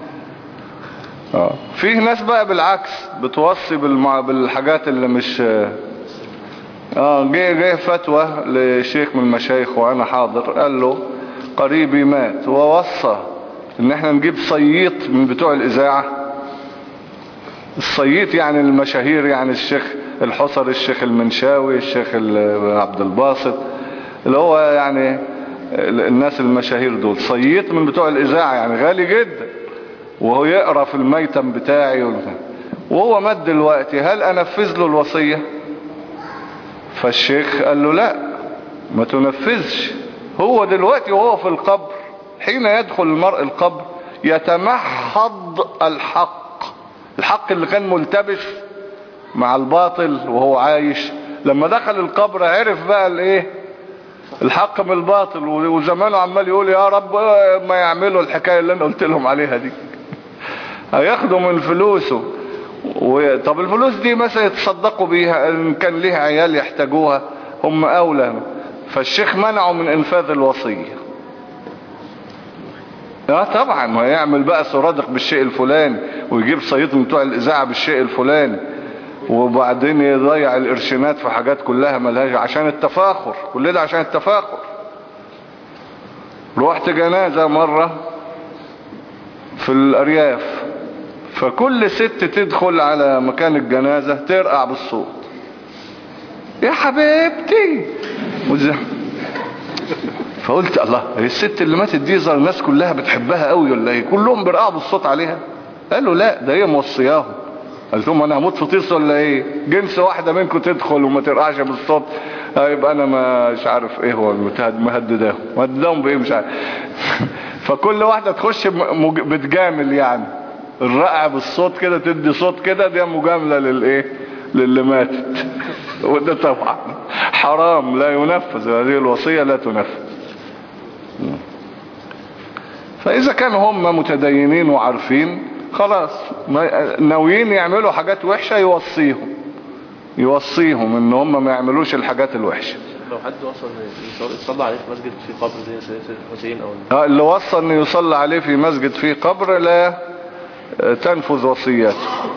اه فيه ناس بقى بالعكس بتوصي بالمع... بالحاجات اللي مش اه جه جه فتوى لشيخ من المشايخ وانا حاضر، قال له قريبي مات ووصى ان احنا نجيب صييط من بتوع الاذاعة. الصييط يعني المشاهير، يعني الشيخ الحصر، الشيخ المنشاوي، الشيخ عبد الباسط، اللي هو يعني الناس المشاهير دول. صييط من بتوع الإذاعة يعني غالي جدا، وهو يقرأ في الميتم بتاعي وهو مات دلوقتي، هل أنفذ له الوصية؟ فالشيخ قال له لا ما تنفذش. هو دلوقتي وهو في القبر، حين يدخل المرء القبر يتمحض الحق، الحق اللي كان ملتبس مع الباطل وهو عايش. لما دخل القبر عرف بقى الايه الحق من الباطل، وزمانه عمال يقول يا رب ما يعملوا الحكاية اللي انا قلت لهم عليها دي. هياخدوا من فلوسه و... طب الفلوس دي مثلا يتصدقوا بيها ان كان ليه عيال يحتاجوها هم اولى. فالشيخ منعه من انفاذ الوصية. اه طبعا ما يعمل بقى سرادق بالشيء الفلاني ويجيب صيد من بتوع الاذاعة بالشيء الفلاني، وبعدين يضيع الارشينات في حاجات كلها ملهاش، عشان التفاخر، كل ده عشان التفاخر. روحت جنازة مرة في الارياف، فكل ست تدخل على مكان الجنازة ترقع بالصوت يا حبيبتي وزه. فقلت الله، هي الست اللي ماتت دي ظهر الناس كلها بتحبها قوي ولا ايه؟ كلهم بيرقعوا بالصوت عليها؟ قالوا لا ده هي موصياهم. قلت لهم انا هموت في طيس ولا ايه؟ جنس واحدة منكم تدخل وما ترقعش بالصوت يبقى انا مش عارف ايه هو مهدداهم مهدداهم بايه مش عارف. فكل واحدة تخش بتجامل، يعني الرقع بالصوت كده تدي صوت كده، دي مجاملة للايه للي ماتت. وده طبعا حرام لا ينفذ، هذه الوصية لا تنفذ. فاذا كانوا هم متدينين وعارفين خلاص ناويين يعملوا حاجات وحشة يوصيهم يوصيهم ان هم ما يعملوش الحاجات الوحشة. لو حد وصل يصلى عليه في مسجد في قبر زي سيد الحسين او اللي وصل انه يصلى عليه في مسجد في قبر لا تنفذ وصياته.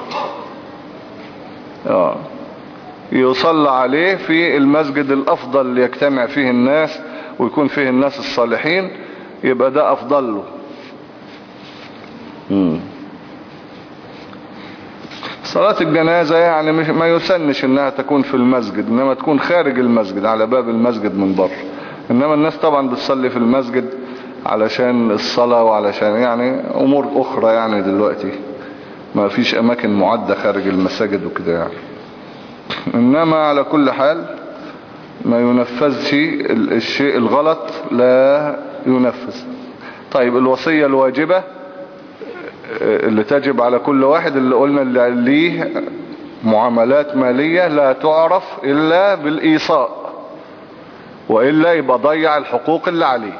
اه يصلى عليه في المسجد الافضل اللي يجتمع فيه الناس ويكون فيه الناس الصالحين، يبقى ده افضل له. امم صلاة الجنازة يعني مش ما يسنش انها تكون في المسجد، انما تكون خارج المسجد على باب المسجد من بره. انما الناس طبعا بتصلي في المسجد علشان الصلاة وعلشان يعني امور اخرى يعني دلوقتي ما فيش اماكن معدة خارج المساجد وكده يعني. انما على كل حال ما ينفذش الشيء الغلط لا ينفذ. طيب الوصية الواجبة اللي تجب على كل واحد اللي قلنا اللي ليه معاملات مالية لا تعرف إلا بالإيصاء، وإلا يبقى ضيع الحقوق اللي عليه.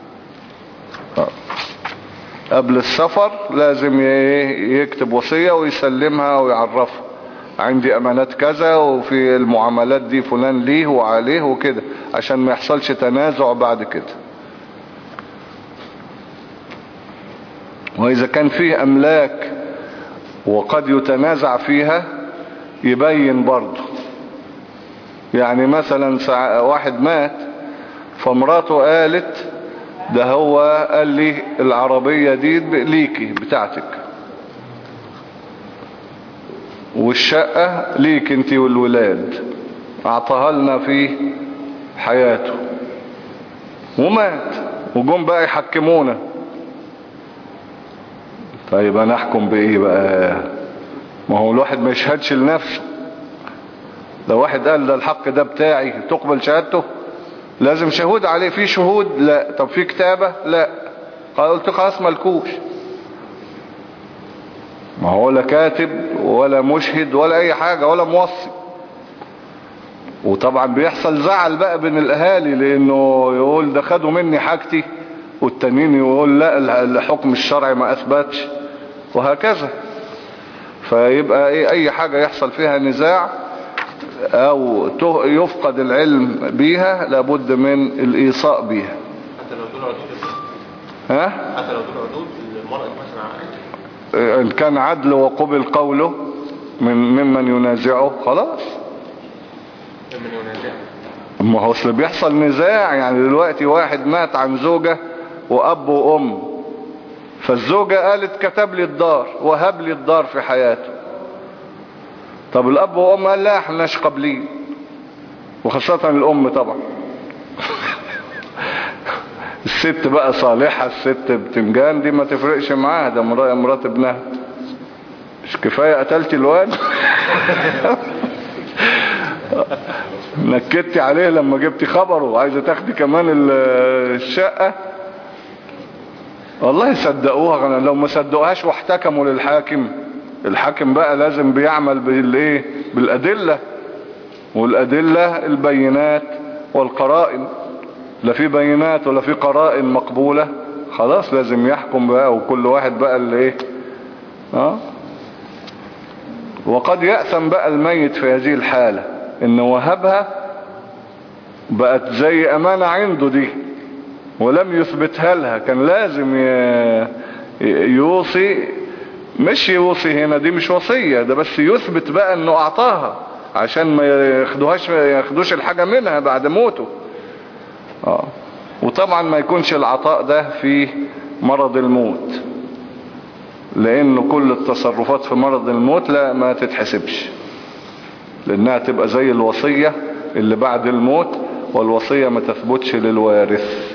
قبل السفر لازم يكتب وصية ويسلمها ويعرفها عندي أمانات كذا وفي المعاملات دي فلان ليه وعليه وكده، عشان ما يحصلش تنازع بعد كده. وإذا كان فيه أملاك وقد يتنازع فيها يبين برضه. يعني مثلا واحد مات فمراته قالت ده هو قال لي العربية دي ليكي بتاعتك والشقة ليك انتي والولاد، اعطاها لنا في حياته ومات، وجم بقى يحكمونا. طيب انا احكم بايه بقى؟ ما هو الواحد ما يشهدش لنفسه. لو واحد قال ده الحق ده بتاعي تقبل شهادته؟ لازم شهود عليه. في شهود؟ لا. طب في كتابة؟ لا. قلت خلاص ملكوش. ما هو لا كاتب ولا مشهد ولا اي حاجة ولا موصي. وطبعا بيحصل زعل بقى بين الاهالي، لانه يقول ده خدوا مني حاجتي، والتانيين يقول لا الحكم الشرعي ما اثبتش، وهكذا. فيبقى ايه اي حاجة يحصل فيها نزاع او يفقد العلم بيها لابد من الايصاء بيها. حتى لو دول عدود؟ ها؟ حتى لو دول عدود المرأة مثلا ان كان عدل وقبل قوله من ممن ينازعه خلاص. ممن ينازعه؟ ما هو اصل بيحصل نزاع. يعني دلوقتي واحد مات عن زوجة واب وام، فالزوجة قالت كتب لي الدار وهب لي الدار في حياته. طب الاب وام قال لا احناش قابلين، وخاصة الام طبعا. الست بقى صالحة، الست بتنجان دي ما تفرقش معاها، ده مرات ابنها. مش كفاية قتلتي الواد؟ نكدتي عليه لما جبتي خبره وعايزة تاخدي كمان الشقة. والله صدقوها. لو ما صدقوهاش واحتكموا للحاكم، الحاكم بقى لازم بيعمل بالايه؟ بالأدلة، والأدلة البينات والقرائن. لا في بينات ولا في قرائن مقبولة، خلاص لازم يحكم بقى، وكل واحد بقى اللي ايه. اه وقد يأثم بقى الميت في هذه الحالة ان وهبها بقت زي امانة عنده دي ولم يثبتها لها. كان لازم يوصي، مش يوصي هنا دي مش وصية، ده بس يثبت بقى انه اعطاها عشان ما ياخدوهاش ياخدوش الحاجة منها بعد موته. اه وطبعا ما يكونش العطاء ده في مرض الموت، لانه كل التصرفات في مرض الموت لا ما تتحسبش، لانها تبقى زي الوصية اللي بعد الموت، والوصية ما تثبتش للوارث.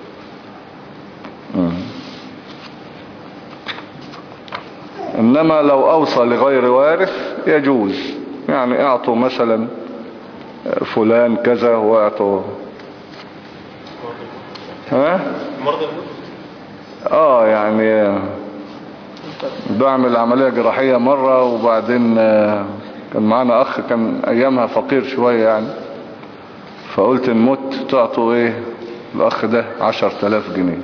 انما لو اوصى لغير وارث يجوز. يعني اعطوا مثلا فلان كذا واعطوا ها مرض الموت. اه يعني بعمل عملية جراحية مرة، وبعدين كان معانا اخ كان ايامها فقير شوية يعني، فقلت نموت تعطوا ايه الاخ ده؟ عشر تلاف جنيه.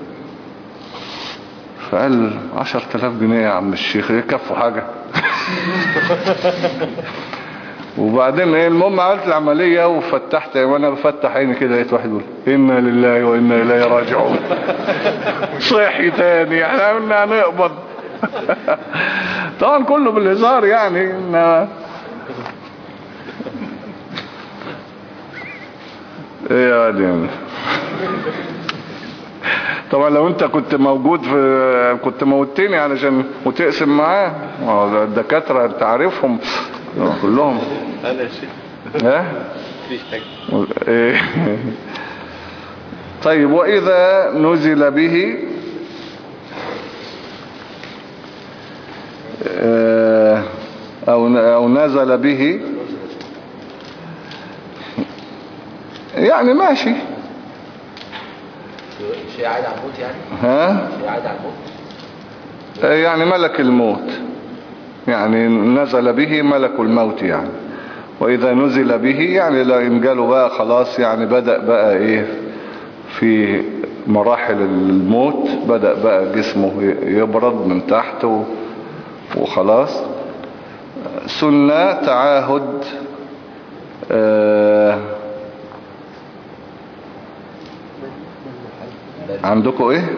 فقال عشر تلاف جنيه يا عم الشيخ يكفوا حاجة؟ وبعدين ايه المهم عملت العملية وفتحت، وانا بفتح عيني كده لقيت واحد يقول انا لله وانا اليه راجعون. صحي تاني احنا قلنا هنقبض. طبعا كله بالهزار يعني. إن... ايه يعني طبعا لو انت كنت موجود في كنت موتني علشان وتقسم معاه. الدكاترة انت عارفهم كلهم. انا يا شيخ ها مفيش حاجة. إيه. طيب وإذا نزل به أو أو نزل به يعني ماشي شيء عاد على الموت يعني. ها شيء عاد على الموت يعني ملك الموت، يعني نزل به ملك الموت يعني. وإذا نزل به يعني لا ينجله بقى خلاص، يعني بدأ بقى إيه في مراحل الموت، بدأ بقى جسمه يبرد من تحت وخلاص. سنة تعاهد آه عندكم ايه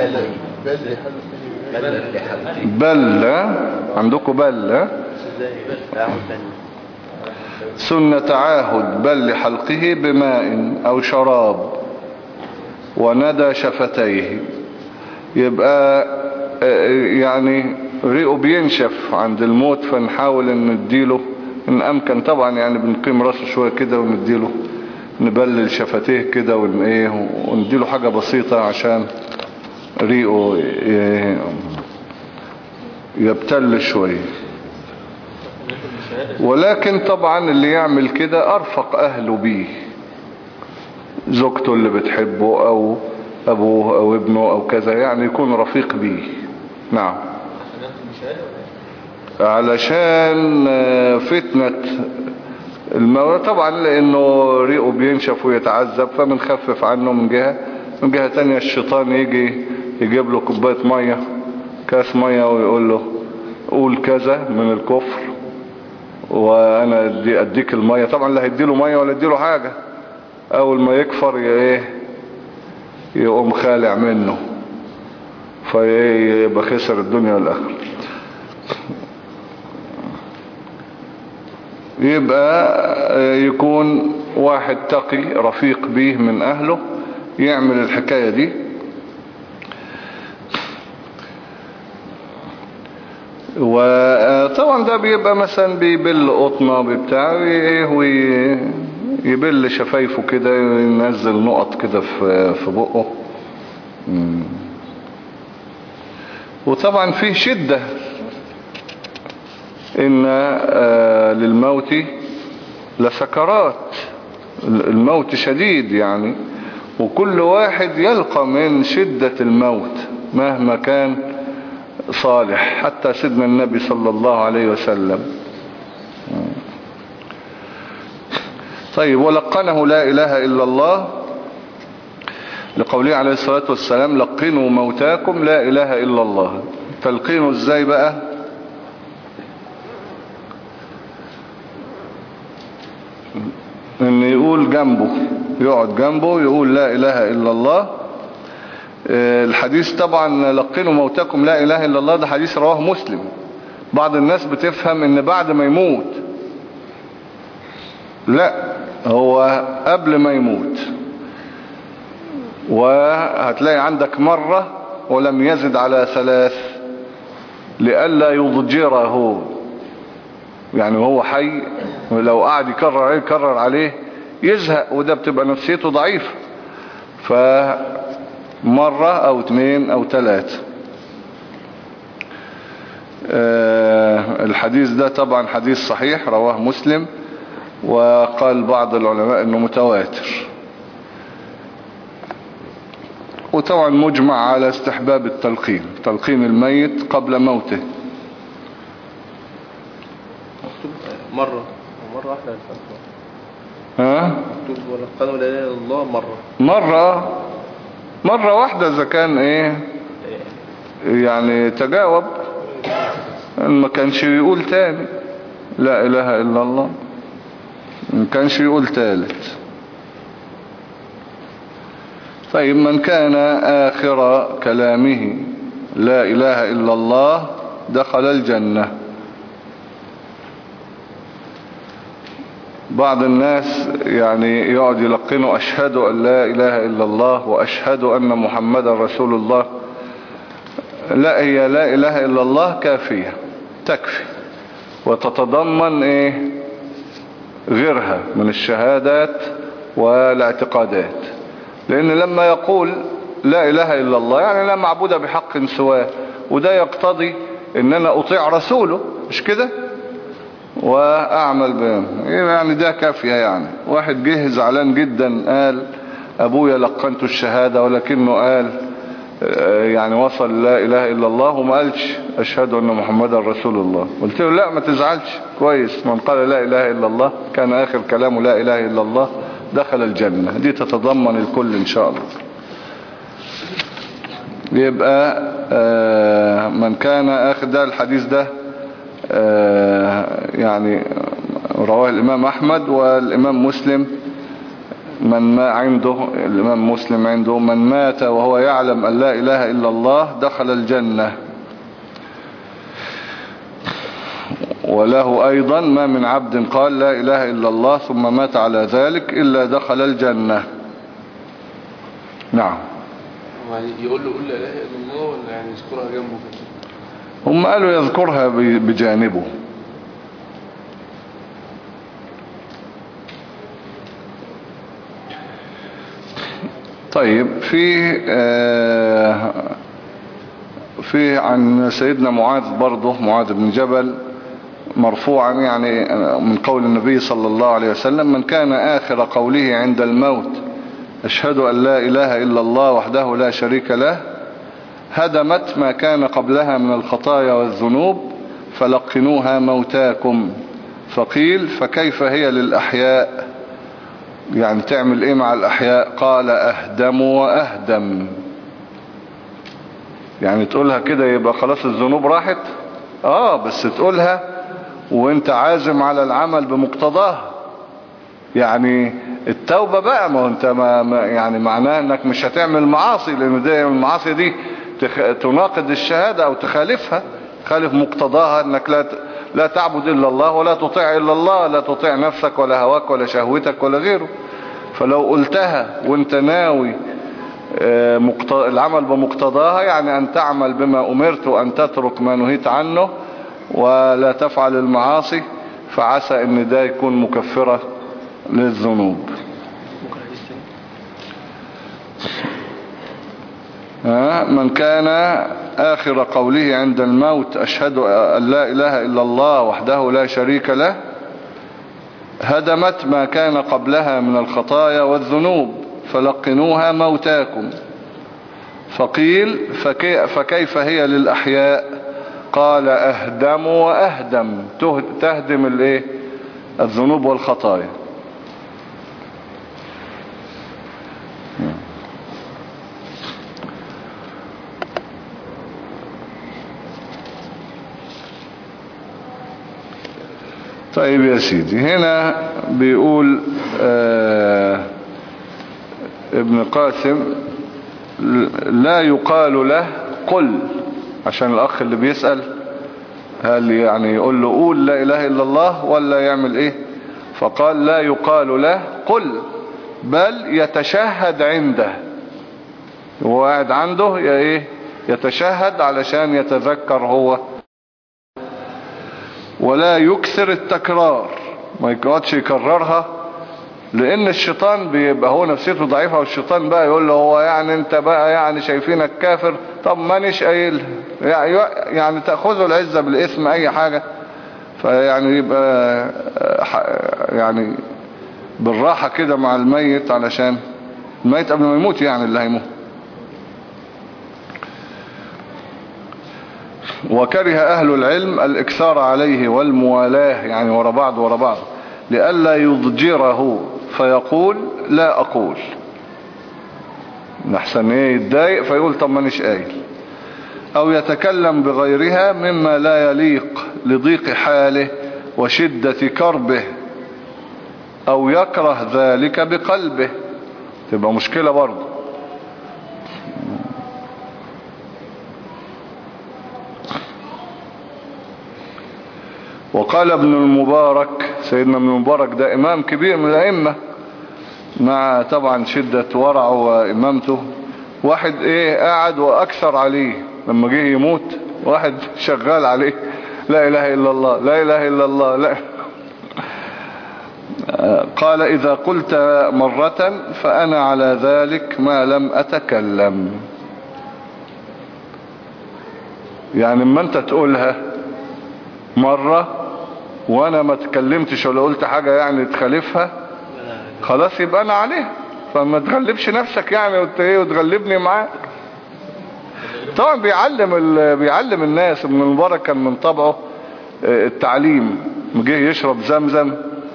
بل عندكم بل سنة تعاهد بل حلقه بماء او شراب وندى شفتيه. يبقى يعني ريقه بينشف عند الموت، فنحاول ان نديله ان امكن طبعا، يعني بنقيم راسه شوية كده ونديله نبلل شفتيه كده ون ايه ونديله حاجة بسيطة عشان ريقه يبتل شوية. ولكن طبعا اللي يعمل كده ارفق اهله بيه، زوجته اللي بتحبه او ابوه او ابنه او كذا، يعني يكون رفيق بيه. نعم علشان فتنة الموت طبعا، لانه ريقه بينشف ويتعذب، فبنخفف عنه من جهة. من جهة تانية الشيطان يجي يجيب له كوباية مية كاس مية ويقول له قول كذا من الكفر وانا اديك المية. طبعا لا هيديله مية ولا اديله حاجة، اول ما يكفر ايه يقوم خالع منه، فيبقى خسر الدنيا والاخره. يبقى يكون واحد تقي رفيق به من اهله يعمل الحكاية دي. وطبعا ده بيبقى مثلا بيبل قطنة بتاع ويبل شفايفه كده، ينزل نقط كده في في بقه. وطبعا فيه شدة إن للموت لسكرات، الموت شديد يعني، وكل واحد يلقى من شدة الموت مهما كان صالح، حتى سيدنا النبي صلى الله عليه وسلم. طيب ولقنه لا إله إلا الله لقوله عليه الصلاة والسلام لقنوا موتاكم لا إله إلا الله. تلقينه ازاي بقى؟ ان يقول جنبه، يقعد جنبه يقول لا اله الا الله. الحديث طبعا لقنوا موتاكم لا اله الا الله ده حديث رواه مسلم. بعض الناس بتفهم ان بعد ما يموت، لا، هو قبل ما يموت. وهتلاقي عندك مرة ولم يزد على ثلاث لئلا يضجره، يعني وهو حي ولو قعد يكرر عليه يكرر عليه يزهق، وده بتبقى نفسيته ضعيفة. فمرة او اتنين او تلاتة. آه الحديث ده طبعا حديث صحيح رواه مسلم، وقال بعض العلماء انه متواتر. وطبعا مجمع على استحباب التلقين، تلقين الميت قبل موته. مرة مرة واحدة الفتوى. ها مكتوب ولقنوا لا اله الا الله مرة مرة مرة واحدة اذا كان ايه يعني تجاوب، ما كانش يقول تاني لا اله الا الله، ما كانش يقول تالت. طيب من كان آخر كلامه لا إله إلا الله دخل الجنة. بعض الناس يعني يقعد يلقنوا أشهد أن لا إله إلا الله وأشهد أن محمدا رسول الله. لا، هي لا إله إلا الله كافية تكفي، وتتضمن إيه غيرها من الشهادات والاعتقادات. لأن لما يقول لا إله إلا الله يعني لا معبود بحق سواه، وده يقتضي إن أنا أطيع رسوله، مش كده؟ وأعمل بهم، يعني ده كافية. يعني واحد جه زعلان جدا قال أبويا لقنته الشهادة، ولكنه قال يعني وصل لا إله إلا الله وما قالش أشهد أن محمدا رسول الله. قلت له لا ما تزعلش، كويس، من قال لا إله إلا الله كان آخر كلامه لا إله إلا الله دخل الجنة. دي تتضمن الكل إن شاء الله. يبقى من كان آخر ده الحديث ده يعني رواه الإمام أحمد والإمام مسلم. من ما عنده الإمام مسلم عنده من مات وهو يعلم أن لا إله إلا الله دخل الجنة. وله أيضا ما من عبد قال لا إله إلا الله ثم مات على ذلك إلا دخل الجنة. نعم. يعني يقول له قل لا إله إلا الله ولا يعني يذكرها جنبه كده؟ هم قالوا يذكرها بجانبه. طيب في آه في عن سيدنا معاذ برضه، معاذ بن جبل مرفوعا يعني من قول النبي صلى الله عليه وسلم: من كان آخر قوله عند الموت أشهد أن لا إله إلا الله وحده لا شريك له هدمت ما كان قبلها من الخطايا والذنوب فلقنوها موتاكم. فقيل: فكيف هي للأحياء؟ يعني تعمل ايه مع الأحياء؟ قال: أهدم وأهدم. يعني تقولها كده يبقى خلاص الذنوب راحت؟ اه بس تقولها وانت عازم على العمل بمقتضاها. يعني التوبة بقى، ما انت ما يعني معناه انك مش هتعمل معاصي، لان دي المعاصي دي تناقض الشهادة او تخالفها، تخالف مقتضاها انك لا لا تعبد الا الله ولا تطيع الا الله، لا تطيع نفسك ولا هواك ولا شهوتك ولا غيره. فلو قلتها وانت ناوي العمل بمقتضاها، يعني ان تعمل بما امرت وان تترك ما نهيت عنه ولا تفعل المعاصي، فعسى ان ده يكون مكفرة للذنوب. من كان آخر قوله عند الموت أشهد أن لا إله إلا الله وحده لا شريك له هدمت ما كان قبلها من الخطايا والذنوب فلقنوها موتاكم. فقيل: فكي فكيف هي للأحياء؟ قال: أهدم وأهدم. تهدم الايه؟ الذنوب والخطايا. طيب يا سيدي، هنا بيقول آه ابن قاسم: لا يقال له قل، عشان الأخ اللي بيسأل هل يعني يقول له قول لا إله إلا الله ولا يعمل إيه؟ فقال: لا يقال له قل، بل يتشهد عنده، هو قاعد عنده يا إيه يتشهد علشان يتذكر هو، ولا يكثر التكرار، ما يقعدش يكررها، لان الشيطان بيبقى هو نفسيته ضعيفة، والشيطان بقى يقول له هو يعني انت بقى يعني شايفينك كافر، طب مانيش قايل، يعني تأخذه العزة بالاسم اي حاجة. فيعني يبقى يعني بالراحة كده مع الميت، علشان الميت قبل ما يموت يعني اللي هيموت. وكره أهل العلم الإكثار عليه والموالاة، يعني ورا بعض ورا بعض، لئلا يضجره فيقول لا أقول، نحسن ايه يتضايق فيقول طب مانيش قايل، أو يتكلم بغيرها مما لا يليق لضيق حاله وشدة كربه، أو يكره ذلك بقلبه، تبقى مشكلة برضه. وقال ابن المبارك، سيدنا ابن المبارك ده إمام كبير من الأئمة مع طبعا شدة ورعه وإمامته، واحد ايه قاعد وأكثر عليه لما جه يموت، واحد شغال عليه لا إله إلا الله لا إله إلا الله لا. قال إذا قلت مرة فأنا على ذلك ما لم أتكلم. يعني ما أنت تقولها مرة وأنا ما تكلمتش ولا قلت حاجة يعني تخالفها، خلاص يبقى أنا عليها، فما تغلبش نفسك يعني وتغلبني معاك. طبعا بيعلم بيعلم الناس. ابن المبارك كان من طبعه التعليم، جه يشرب زمزم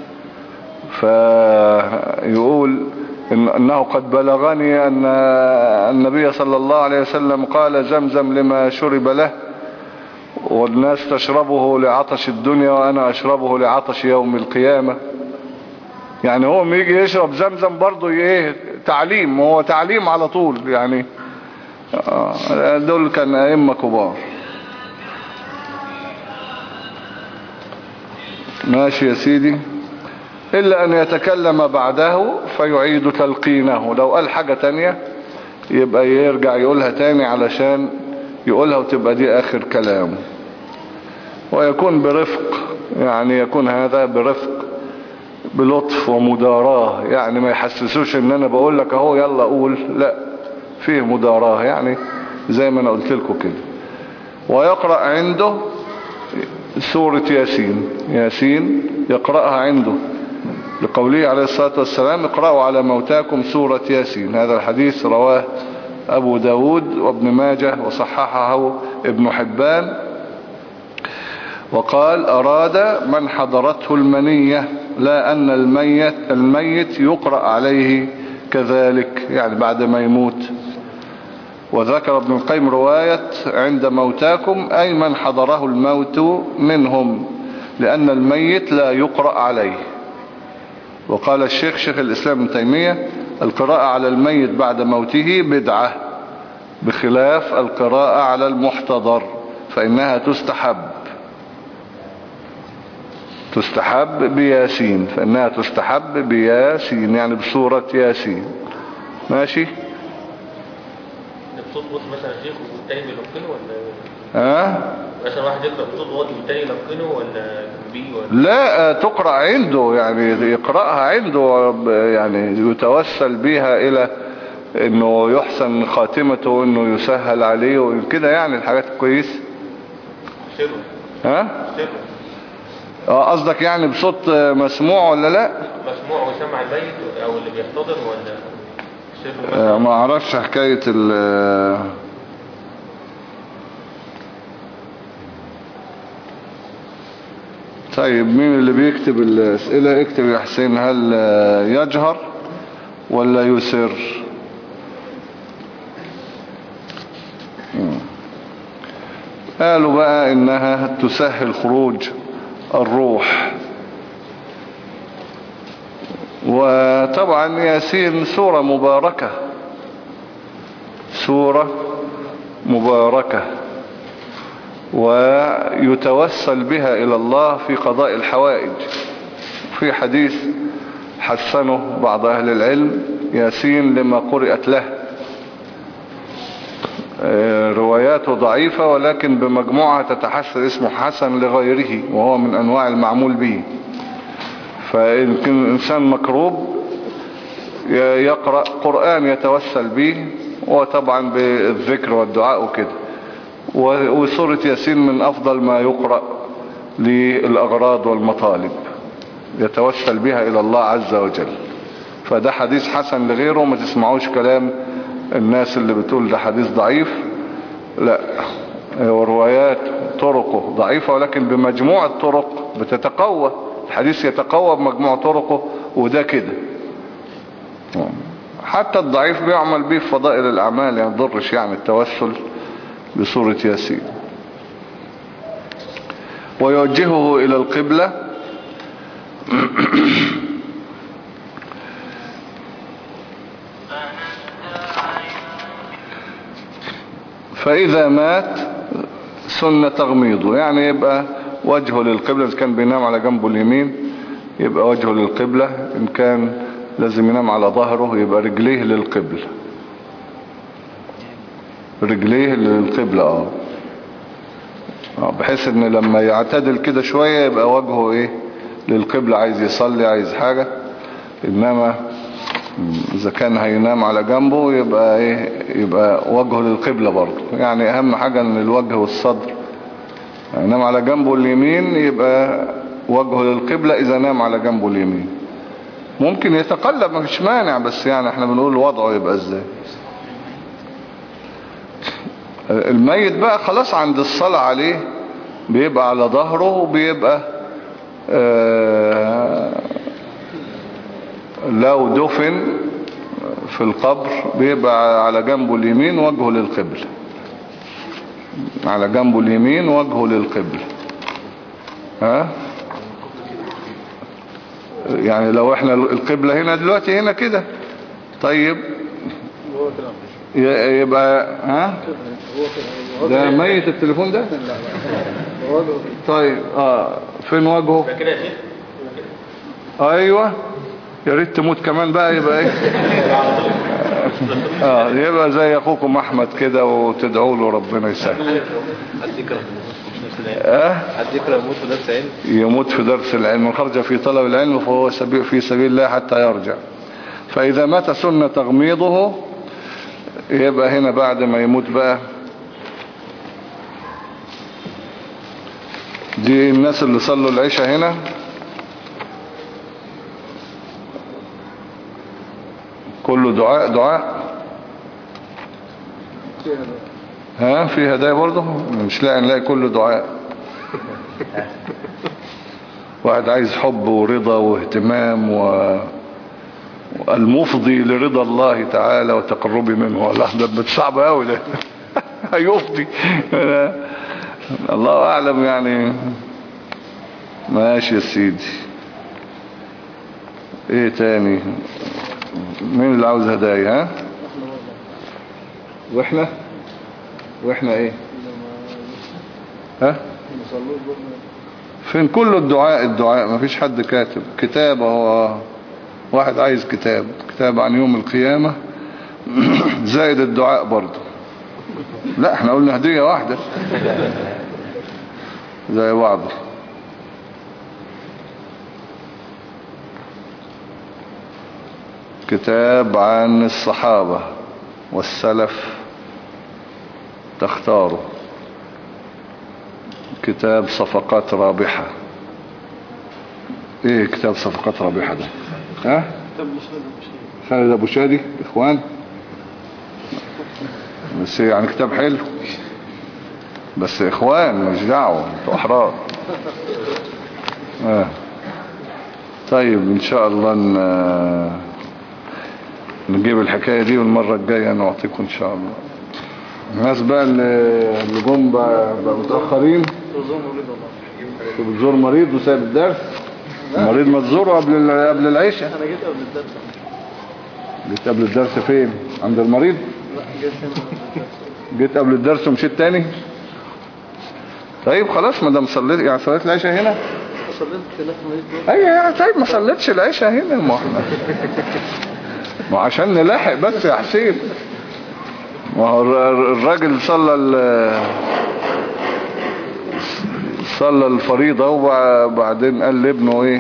فيقول إن أنه قد بلغني أن النبي صلى الله عليه وسلم قال زمزم لما شرب له، والناس تشربه لعطش الدنيا وأنا أشربه لعطش يوم القيامة. يعني هو ما يجي يشرب زمزم برضه ايه تعليم، هو تعليم على طول يعني. دول كان أئمة كبار. ماشي يا سيدي. إلا أن يتكلم بعده فيعيد تلقينه، لو قال حاجة تانية يبقى يرجع يقولها تاني علشان يقولها وتبقى دي آخر كلامه. ويكون برفق، يعني يكون هذا برفق بلطف ومداراة، يعني ما يحسسوش ان انا بقول لك اهو يلا قول، لا، فيه مداراة يعني زي ما انا قلت لكم كده. ويقرأ عنده سورة ياسين، ياسين يقرأها عنده لقوله عليه الصلاة والسلام اقرأوا على موتاكم سورة ياسين. هذا الحديث رواه أبو داود وابن ماجه وصححه ابن حبان. وقال أراد من حضرته المنية، لا أن الميت, الميت يقرأ عليه كذلك يعني بعد ما يموت. وذكر ابن القيم رواية عند موتاكم أي من حضره الموت منهم، لأن الميت لا يقرأ عليه. وقال الشيخ شيخ الإسلام ابن تيمية القراءة على الميت بعد موته بدعة، بخلاف القراءة على المحتضر فإنها تستحب، تستحب بياسين، فإنها تستحب بياسين يعني بسورة ياسين. ماشي. بصوت واطي مثلا شيخ والتاني بيلقنه ولا ها؟ مثلا واحد يقرأ بصوت واطي والتاني يلقنه ولا جنبيه ولا؟ لا، تقرأ عنده يعني يقرأها عنده، يعني يتوسل بها إلى إنه يحسن خاتمته وإنه يسهل عليه وكده، يعني الحاجات الكويسة. سره. ها؟ سره. اه قصدك يعني بصوت مسموع ولا لا؟ مسموع ويسمع الميت او اللي بيحتضر ولا سر؟ آه ما اعرفش حكاية ال طيب مين اللي بيكتب الاسئلة؟ اكتب يا حسين، هل يجهر ولا يسر؟ قالوا بقى انها تسهل خروج الروح. وطبعا ياسين سورة مباركة، سورة مباركة ويتوسل بها إلى الله في قضاء الحوائج. في حديث حسنه بعض أهل العلم ياسين لما قرأت له، رواياته ضعيفة ولكن بمجموعة تتحسن اسمه حسن لغيره، وهو من أنواع المعمول به. فإن كان إنسان مكروب يقرأ قرآن يتوسل به، وطبعا بالذكر والدعاء وكده. وسورة ياسين من أفضل ما يقرأ للأغراض والمطالب، يتوسل بها إلى الله عز وجل. فده حديث حسن لغيره، ما تسمعوش كلام الناس اللي بتقول ده حديث ضعيف، لا، وروايات طرقه ضعيفة ولكن بمجموع الطرق بتتقوى، الحديث يتقوى بمجموع طرقه، وده كده. حتى الضعيف بيعمل به في فضائل الأعمال، يعني ضرش يعني التوسل بسورة ياسين. ويوجهه إلى القبلة فإذا مات سنة تغميضه، يعني يبقى وجهه للقبلة. إذا كان بينام على جنبه اليمين يبقى وجهه للقبلة، إن كان لازم ينام على ظهره يبقى رجليه للقبلة. رجليه للقبلة اه بحيث ان لما يعتدل كده شوية يبقى وجهه ايه للقبلة، عايز يصلي عايز حاجة. انما اذا كان هينام على جنبه يبقى ايه يبقى وجهه للقبلة برضه. يعني اهم حاجة ان الوجه والصدر. ينام على جنبه اليمين يبقى وجهه للقبلة اذا نام على جنبه اليمين. ممكن يتقلب مفيش مانع، بس يعني احنا بنقول وضعه يبقى ازاي. الميت بقى خلاص عند الصلاة عليه بيبقى على ظهره وبيبقى آه لو دفن في القبر بيبقى على جنبه اليمين وجهه للقبلة. على جنبه اليمين وجهه للقبلة. ها يعني لو احنا القبلة هنا دلوقتي هنا كده طيب يبقى ها ده ميت التليفون ده طيب اه فين وجهه كده يا شيخ. ايوه يا ريت تموت كمان بقى يبقى ايه اه يبقى زي اخوكم احمد كده وتدعوا له ربنا يسهل. اه حد يكره يموت في درس علم. يموت في درس العلم. من خرج في طلب العلم فهو سبيل في سبيل الله حتى يرجع. فاذا مات سنة تغميضه يبقى هنا بعد ما يموت بقى دي الناس اللي صلوا العشاء هنا كله دعاء دعاء. ها في هدايا برضه مش لاقي نلاقي كله دعاء. واحد عايز حب ورضا واهتمام و المفضي لرضا الله تعالى وتقربي منه. الله ده صعب قوي ده هيفضي الله اعلم يعني. ماشي يا سيدي. ايه تاني؟ مين اللي عاوز هدايا؟ ها واحنا واحنا ايه ها فين كله الدعاء الدعاء مفيش حد كاتب كتاب. هو واحد عايز كتاب كتاب عن يوم القيامة زائد الدعاء برضه. لا احنا قلنا هدية واحدة زي بعض. كتاب عن الصحابة والسلف تختاره. كتاب صفقات رابحة. ايه كتاب صفقات رابحة ده؟ ها خالد ابو شادي اخوان بس يعني كتاب حلو بس اخوان مش دعوة انتوا احرار. آه. طيب ان شاء الله ن... نجيب الحكاية دي والمرة الجاية نعطيكم ان شاء الله. الناس بقى اللي جم بقى متأخرين بتزور مريض وسايب الدرس. المريض ما تزوره قبل قبل العشاء. انا جيت قبل الدرس. جيت قبل الدرس فين؟ عند المريض؟ لا جيت هنا قبل الدرس. جيت قبل الدرس ومشيت تاني؟ طيب خلاص ما دام صليت يعني صليت العشاء هنا؟ صليت هناك مريض. ايوه يعني طيب ما صليتش العشاء هنا. ما احنا ما عشان نلاحق بس يا حسين. ما هو الراجل صلى صلى الفريضة وبعدين قال لابنه ايه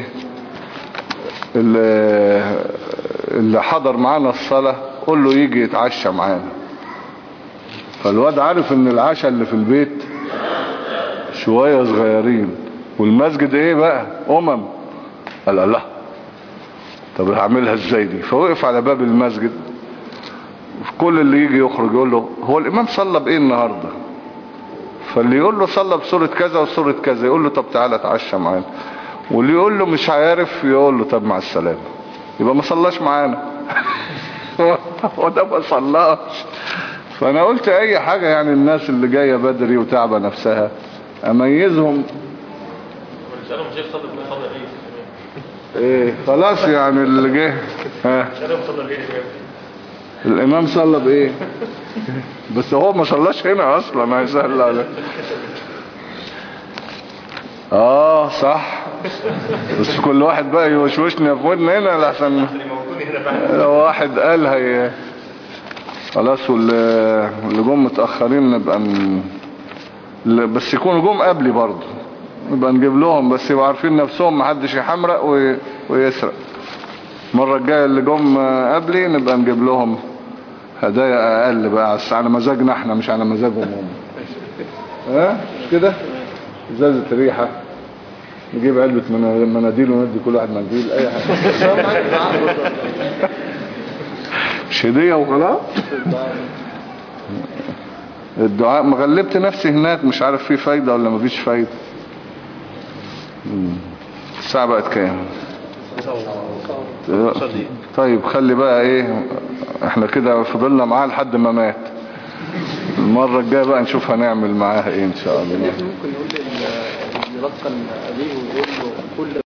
اللي حضر معانا الصلاة قول له يجي يتعشى معانا. فالواد عارف ان العشاء اللي في البيت شوية صغيرين والمسجد ايه بقى امم. قال الله طب هعملها ازاي دي؟ فوقف على باب المسجد كل اللي يجي يخرج يقول له هو الامام صلى بايه النهاردة؟ فاللي يقول له صلى بسورة كذا وسورة كذا يقول له طب تعالى اتعشى معانا. واللي يقول له مش عارف يقول له طب مع السلامة. يبقى ما صلاش معانا وده ما صلاش. فانا قلت اي حاجة يعني الناس اللي جاية بدري وتعبى نفسها اميزهم. رسالة مش يصلي بصلي ايه ايه خلاص يعني اللي جه ها رسالة بصلي ايه الامام صلى بايه بس هو ما صلاش هنا اصلا هيسهل عليه. اه صح. بس كل واحد بقى يوشوشني في ودن هنا لحسن لو واحد قال هي خلاص. واللي واللي جم متأخرين نبقى ن... بس يكونوا جم قبلي برضه نبقى نجيب لهم، بس يبقوا عارفين نفسهم محدش يحمرق وي... ويسرق. المرة الجاية اللي جم قبلي نبقى نجيب لهم هدايا اقل بقى على مزاجنا احنا مش على مزاجهم هم. ها مش كده؟ ازازة ريحة، نجيب علبة مناديل وندي كل واحد منديل اي حاجة. مش هدية وخلاص. الدعاء مغلبت نفسي هناك مش عارف فيه فايدة ولا مفيش فايدة. الساعة بقت كام؟ طيب خلي بقى ايه، احنا كده فضلنا معاه لحد ما مات. المرة الجاية بقى نشوف هنعمل معاه ايه ان شاء الله. ممكن يقول لي يلقن عليه ويقول له كل